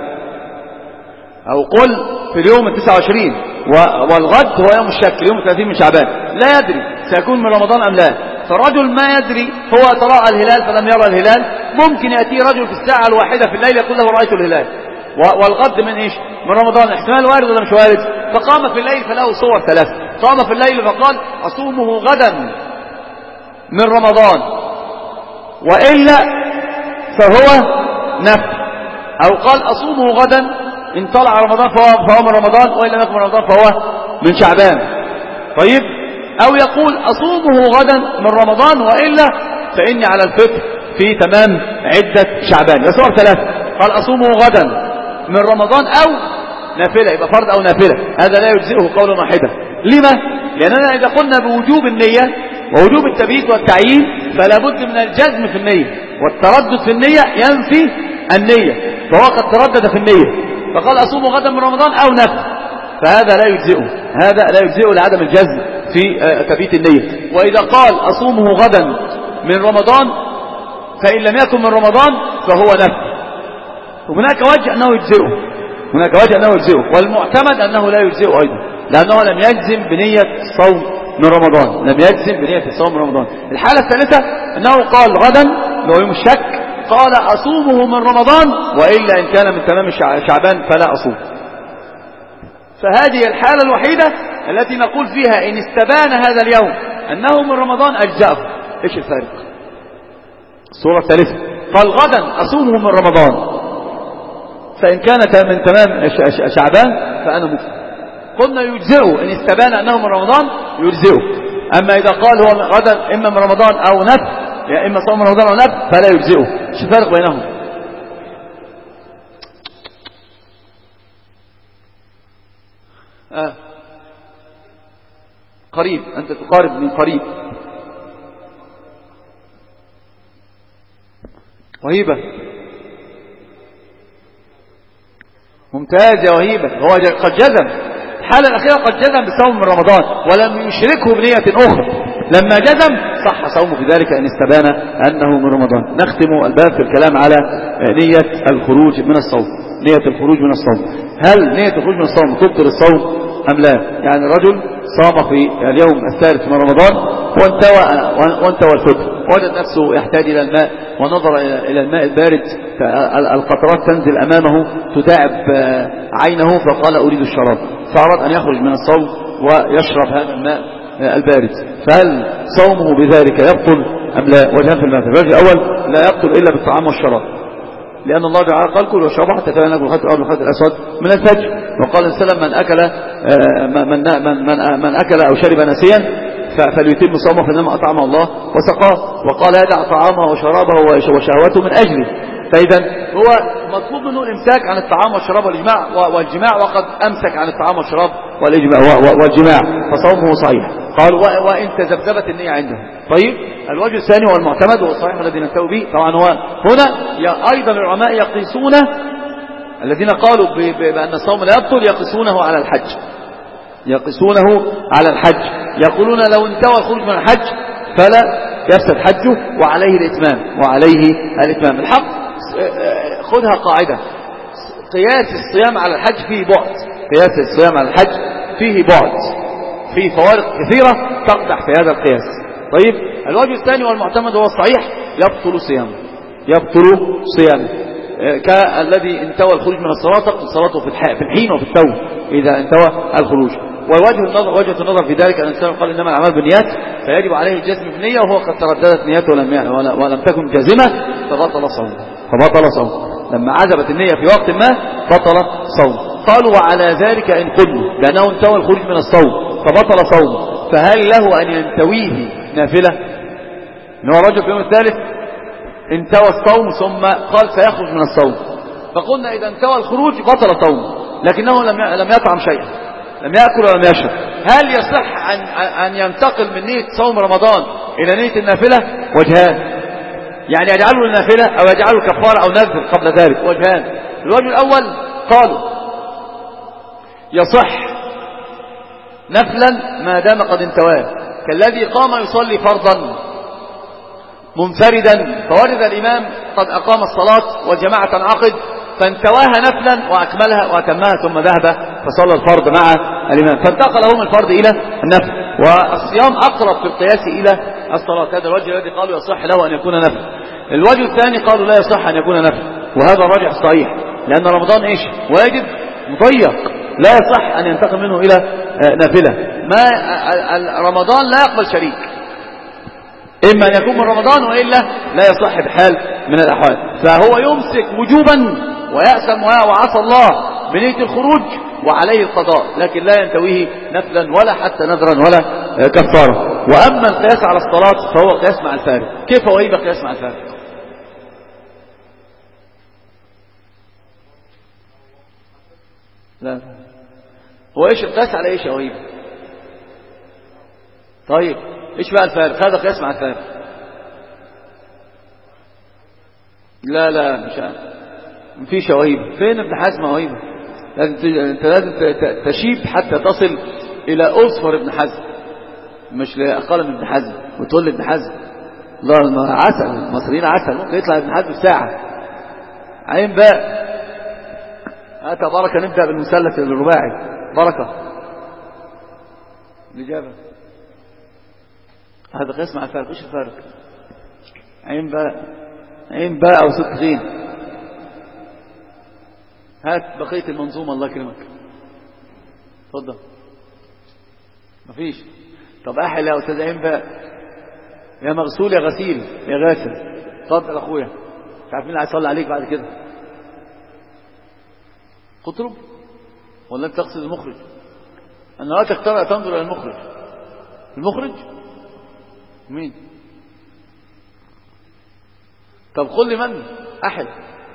أو قل في اليوم 29 والغد هو يوم الشك اليوم 30 من شعبان، لا يدري سيكون من رمضان أم لا. فالرجل ما يدري، هو تراءى الهلال فلم يرى الهلال، ممكن يأتي رجل في الساعة الواحدة في الليل يقول له رأيت الهلال، والغد من إيش؟ من رمضان، احتمال وارد ولا مش وارد؟ فقام في الليل فله صور ثلاثة، قام في الليل فقال أصومه غدا من رمضان وإلا فهو نفل، أو قال أصومه غدا إن طلع رمضان فهو من رمضان وإلا يكون من رمضان فهو من شعبان. طيب، أو يقول أصومه غدا من رمضان وإلا فإني على الفطر في تمام عدة شعبان، يصور ثلاثة، قال أصومه غدا من رمضان أو نافلة، يبقى فرض أو نافلة، هذا لا يجزئه قولا واحدا. لما؟ لأننا إذا قلنا بوجوب النية ووجوب التبييت والتعيين فلا بد من الجزم في النية، والتردد في النية ينفي النية، فهو قد تردد في النية فقال أصوم غدا من رمضان أو نفل، فهذا لا يجزئه، هذا لا يجزئه لعدم الجزم في تبييت النية. وإذا قال أصومه غدا من رمضان فإن لم يكن من رمضان فهو نفل، وهناك وجه أنه يجزئه، هناك وجه أنه يجزئه، والمعتمد أنه لا يجزئه أيضا لأنه لم يجزم بنية الصوم من رمضان، لم يجزم بنية الصوم من رمضان. الحالة الثالثة أنه قال غدا اللي هو يوم الشك، قال أصومه من رمضان، وإلا إن كان من تمام شعبان فلا أصوم. فهذه الحالة الوحيدة التي نقول فيها إن استبان هذا اليوم أنه من رمضان أجزأه. إيش الفارق؟ الصورة الثالثة قال غدا أصومه من رمضان، فإن كانت من تمام شعبان فأنا مفطر. قلنا يجزئه إن استبان أنه من رمضان يجزئه. أما إذا قال هو غدا إما من رمضان أو نفل، يا إما صوم رمضان أو نفل، فلا يجزئه. إيش الفرق بينهم؟ قريب، أنت تقارب من قريب. وهيبة ممتاز يا وهيبة. هو قد جزم الحالة الأخيرة، قد جزم بصوم من رمضان ولم يشركه بنية أخرى. لما جزم صح صومه بذلك إن استبان أنه من رمضان. نختم الباب في الكلام على نية الخروج من الصوم. نية الخروج من الصوم، هل نية الخروج من الصوم تبطل الصوم أم لا؟ يعني الرجل صام في اليوم الثالث من رمضان وانتوى الفطر، وجد نفسه يحتاج إلى الماء ونظر إلى الماء البارد، القطرات تنزل أمامه تتعب عينه، فقال أريد الشراب، فأراد أن يخرج من الصوم ويشرب هذا الماء البارد. فهل صومه بذلك يبطل أم لا؟ وجهان في المذهب. الوجه الأول لا يبطل إلا بالطعام والشراب، لأن الله تعالى قال كلوا واشربوا حتى لا ينالكم الخيط الأبيض والخيط الأسود من الفجر. وقال السلام من أكل أو شرب ناسيا فليتم صومه فإنما أطعمه الله وسقاه. وقال يدع طعامه وشرابه وشهوته من أجله. فإذا هو مطلوب منه الإمساك عن الطعام والشراب والجماع، وقد أمسك عن الطعام والشراب والجماع، فصومه صحيح. قال وإن تذبذبت النية عنده. طيب الوجه الثاني والمعتمد والصحيح الذي ننتهي به، طبعا هو هنا أيضا العلماء يقيسون، الذين قالوا بأن الصوم لا يبطل يقيسونه على الحج، يقيسونه على الحج. يقولون لو انتهى الخروج من الحج فلا يفسد حجه وعليه الإتمام. الحق خذها قاعدة، قياس الصيام على الحج فيه بعد، قياس الصيام على الحج فيه بعد، فيه فوارق كثيرة تقدح في هذا القياس. طيب الوجه الثاني والمعتمد هو الصحيح يبطل صيامه كالذي انتوى الخروج من الصلاة تبطل صلاته في الحين وفي التو إذا انتوى الخروج. ووجهة النظر في ذلك أن الإنسان قال إنما الأعمال بالنيات، فيجب عليه الجزم بالنية، وهو قد ترددت نيته ولم تكن جازمة فبطل صومه. لما عزبت النية في وقت ما بطل صوم. قالوا وعلى ذلك إن قلنا لأنه انتوى الخروج من الصوم فبطل صومه، فهل له أن ينتويه نافلة؟ إن هو رجل في يوم الثالث انتوى الصوم ثم قال سيخرج من الصوم، فقلنا إذا انتوى الخروج بطل صومه، لكنه لم يطعم شيئا، لم يأكل ولم يشرب. هل يصح أن ينتقل من نية صوم رمضان إلى نية النافلة؟ وجهان، يعني يجعله النافلة أو يجعله كفارة أو نذر قبل ذلك. وجهان. الوجه الأول قالوا يصح نفلا ما دام قد انتواه، كالذي قام يصلي فرضا منفردا فوجد الإمام قد أقام الصلاة والجماعة تنعقد فانتواها نفلا وأكملها وأتمها ثم ذهب فصلى الفرض مع الإمام، فانتقل هم الفرض إلى النفل، والصيام أقرب في القياس إلى الصلاة. هذا الوجه الذي قالوا يصح له أن يكون نفل. الوجه الثاني قالوا لا يصح أن يكون نفل، وهذا الراجح الصحيح، لأن رمضان إيش؟ واجب مضيق، لا يصح أن ينتقل منه إلى نافلة. ما رمضان لا يقبل شريك، إما أن يكون من رمضان وإلا لا يصح بحال من الأحوال. فهو يمسك وجوبا ويأسم وعصى الله بنية الخروج وعليه القضاء، لكن لا ينتويه نفلا ولا حتى نذرا ولا كفارة. وأما القياس على الصلاة فهو قياس مع الفارق. كيف هو يبقى قياس مع الفارق؟ لا هو إيش القياس على إيش يا وهيب؟ طيب إيش بقى الفارق؟ هذا قياس مع الفارق. لا مش مفيش يا وهيب. فين ابن حزم يا وهيب؟ انت لازم تشيب حتى تصل الى اصفر ابن حزم، مش لاقل من ابن حزم وتقول لابن حزم الله عسل، المصريين عسل، ممكن يطلع ابن حزم ساعة عين باء. هات بركة نبدأ بالمثلث الرباعي. بركة الإجابة هذا قياس مع الفارق. ايش الفارق؟ عين باء عين باء أو ست غين. هات بقية المنظومة الله يكرمك. اتفضل. مفيش. طب أحل يا أستاذ عين باء، يا مغسول يا غسيل يا غاسل. اتفضل أخويا، مش عارف مين اللي هيصلي عليك بعد كده. قطرب ولا أنت تقصد المخرج؟ أنا لا تختار تنظر إلى المخرج. المخرج مين؟ طب قل لي من أحد؟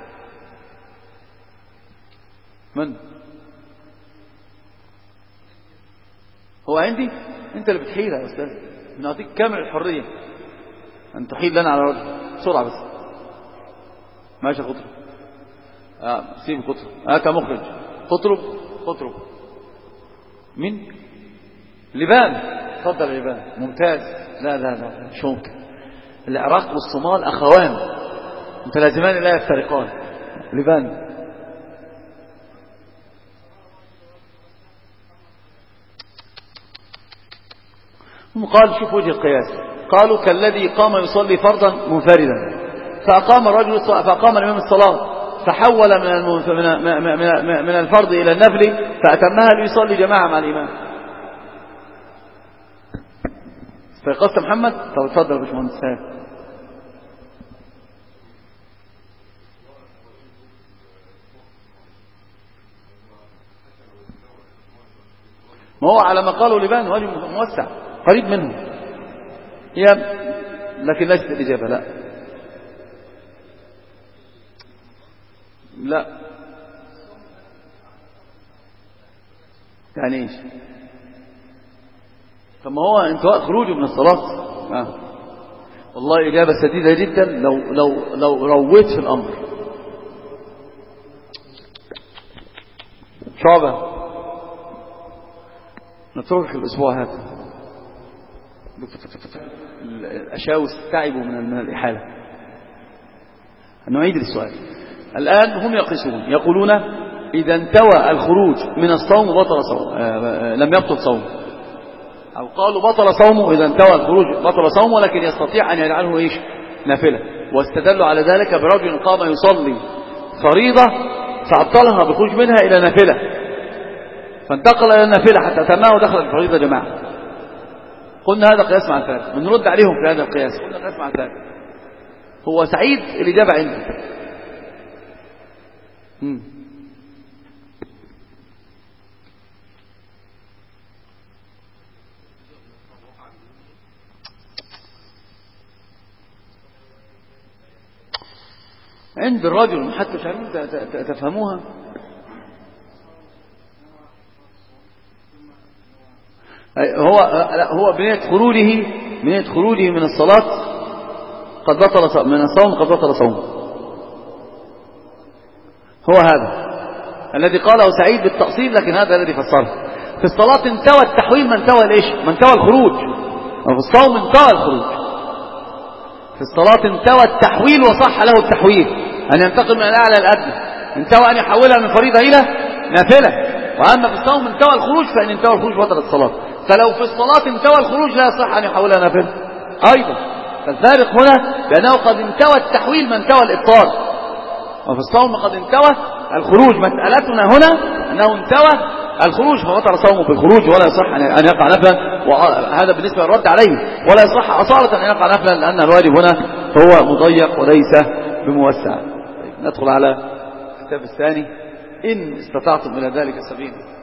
من هو؟ عندي أنت اللي بتحيل يا أستاذ، بنعطيك كامل الحرية أن تحيل لنا على رجل بسرعة بس. ماشي خطرب. سيب خطرب. هات مخرج. خطرب مين؟ لبان. اتفضل يا لبان. ممتاز. لا مش ممكن. العراق والصومال أخوان متلازمان لا يفترقان. لبان. هم قال شوف وجه القياس. قالوا كالذي قام يصلي فرضا منفردا، فأقام الإمام الصلاة فحول من الفرض إلى النفل فأتمها ليصلي جماعة مع الإمام. استيقظت محمد؟ طب اتفضل يا باشمهندس. ما هو على ما قالوا لبان وجه موسع قريب منه هي، لكن ليست الإجابة. لا يعني ايش؟ طب ما هو انتهاء خروجه من الصلاة. والله إجابة سديدة جدا لو رويت في الأمر. شعبة نترك الأسبوع هذا. الأشاوس تعبوا من الإحالة. نعيد السؤال. الآن هم يقيسون يقولون إذا انتوى الخروج من الصوم بطل صوم، لم يبطل صوم، أو قالوا بطل صومه إذا انتوى الخروج بطل صومه، ولكن يستطيع أن يجعله إيش؟ نافلة. واستدلوا على ذلك برجل قام يصلي فريضة فأبطلها بخروج منها إلى نافلة، فانتقل إلى النافلة حتى تماه ودخل الفريضة جماعة. قلنا هذا قياس مع الفارق. بنرد عليهم في هذا القياس. قلنا قياس مع الفارق. هو سعيد الإجابة عنده. عند الرجل حتى مش عارفين تفهموها. هو بنية خروجه من الصلاة قد بطل من الصوم قد بطل صوم. هو هذا الذي قاله سعيد بالتأصيل، لكن هذا الذي فسره. في الصلاة انتوى التحويل ما انتوى الايش؟ ما انتوى الخروج. وفي الصوم انتوى الخروج. في الصلاة انتوى التحويل وصح له التحويل، أن ينتقل من الأعلى الأدنى، انتوى أن يحولها من فريضة إلى نافلة. وأما في الصوم انتوى الخروج، فإن انتوى الخروج بطل الصلاة. فلو في الصلاة انتوى الخروج لا يصح أن يحولها نافلة أيضا. فالفارق هنا بأنه قد انتوى التحويل ما انتوى الإبطال، وفي الصوم قد انتوى الخروج. مسألتنا هنا أنه انتوى الخروج فبطل صومه بالخروج، ولا يصح أن يقع نفلا. وهذا بالنسبة للرد عليه، ولا يصح أصالة أن يقع نفلا، لأن الواجب هنا هو مضيق وليس بموسع. ندخل على الكتاب الثاني إن استطعتم إلى ذلك سبيلا.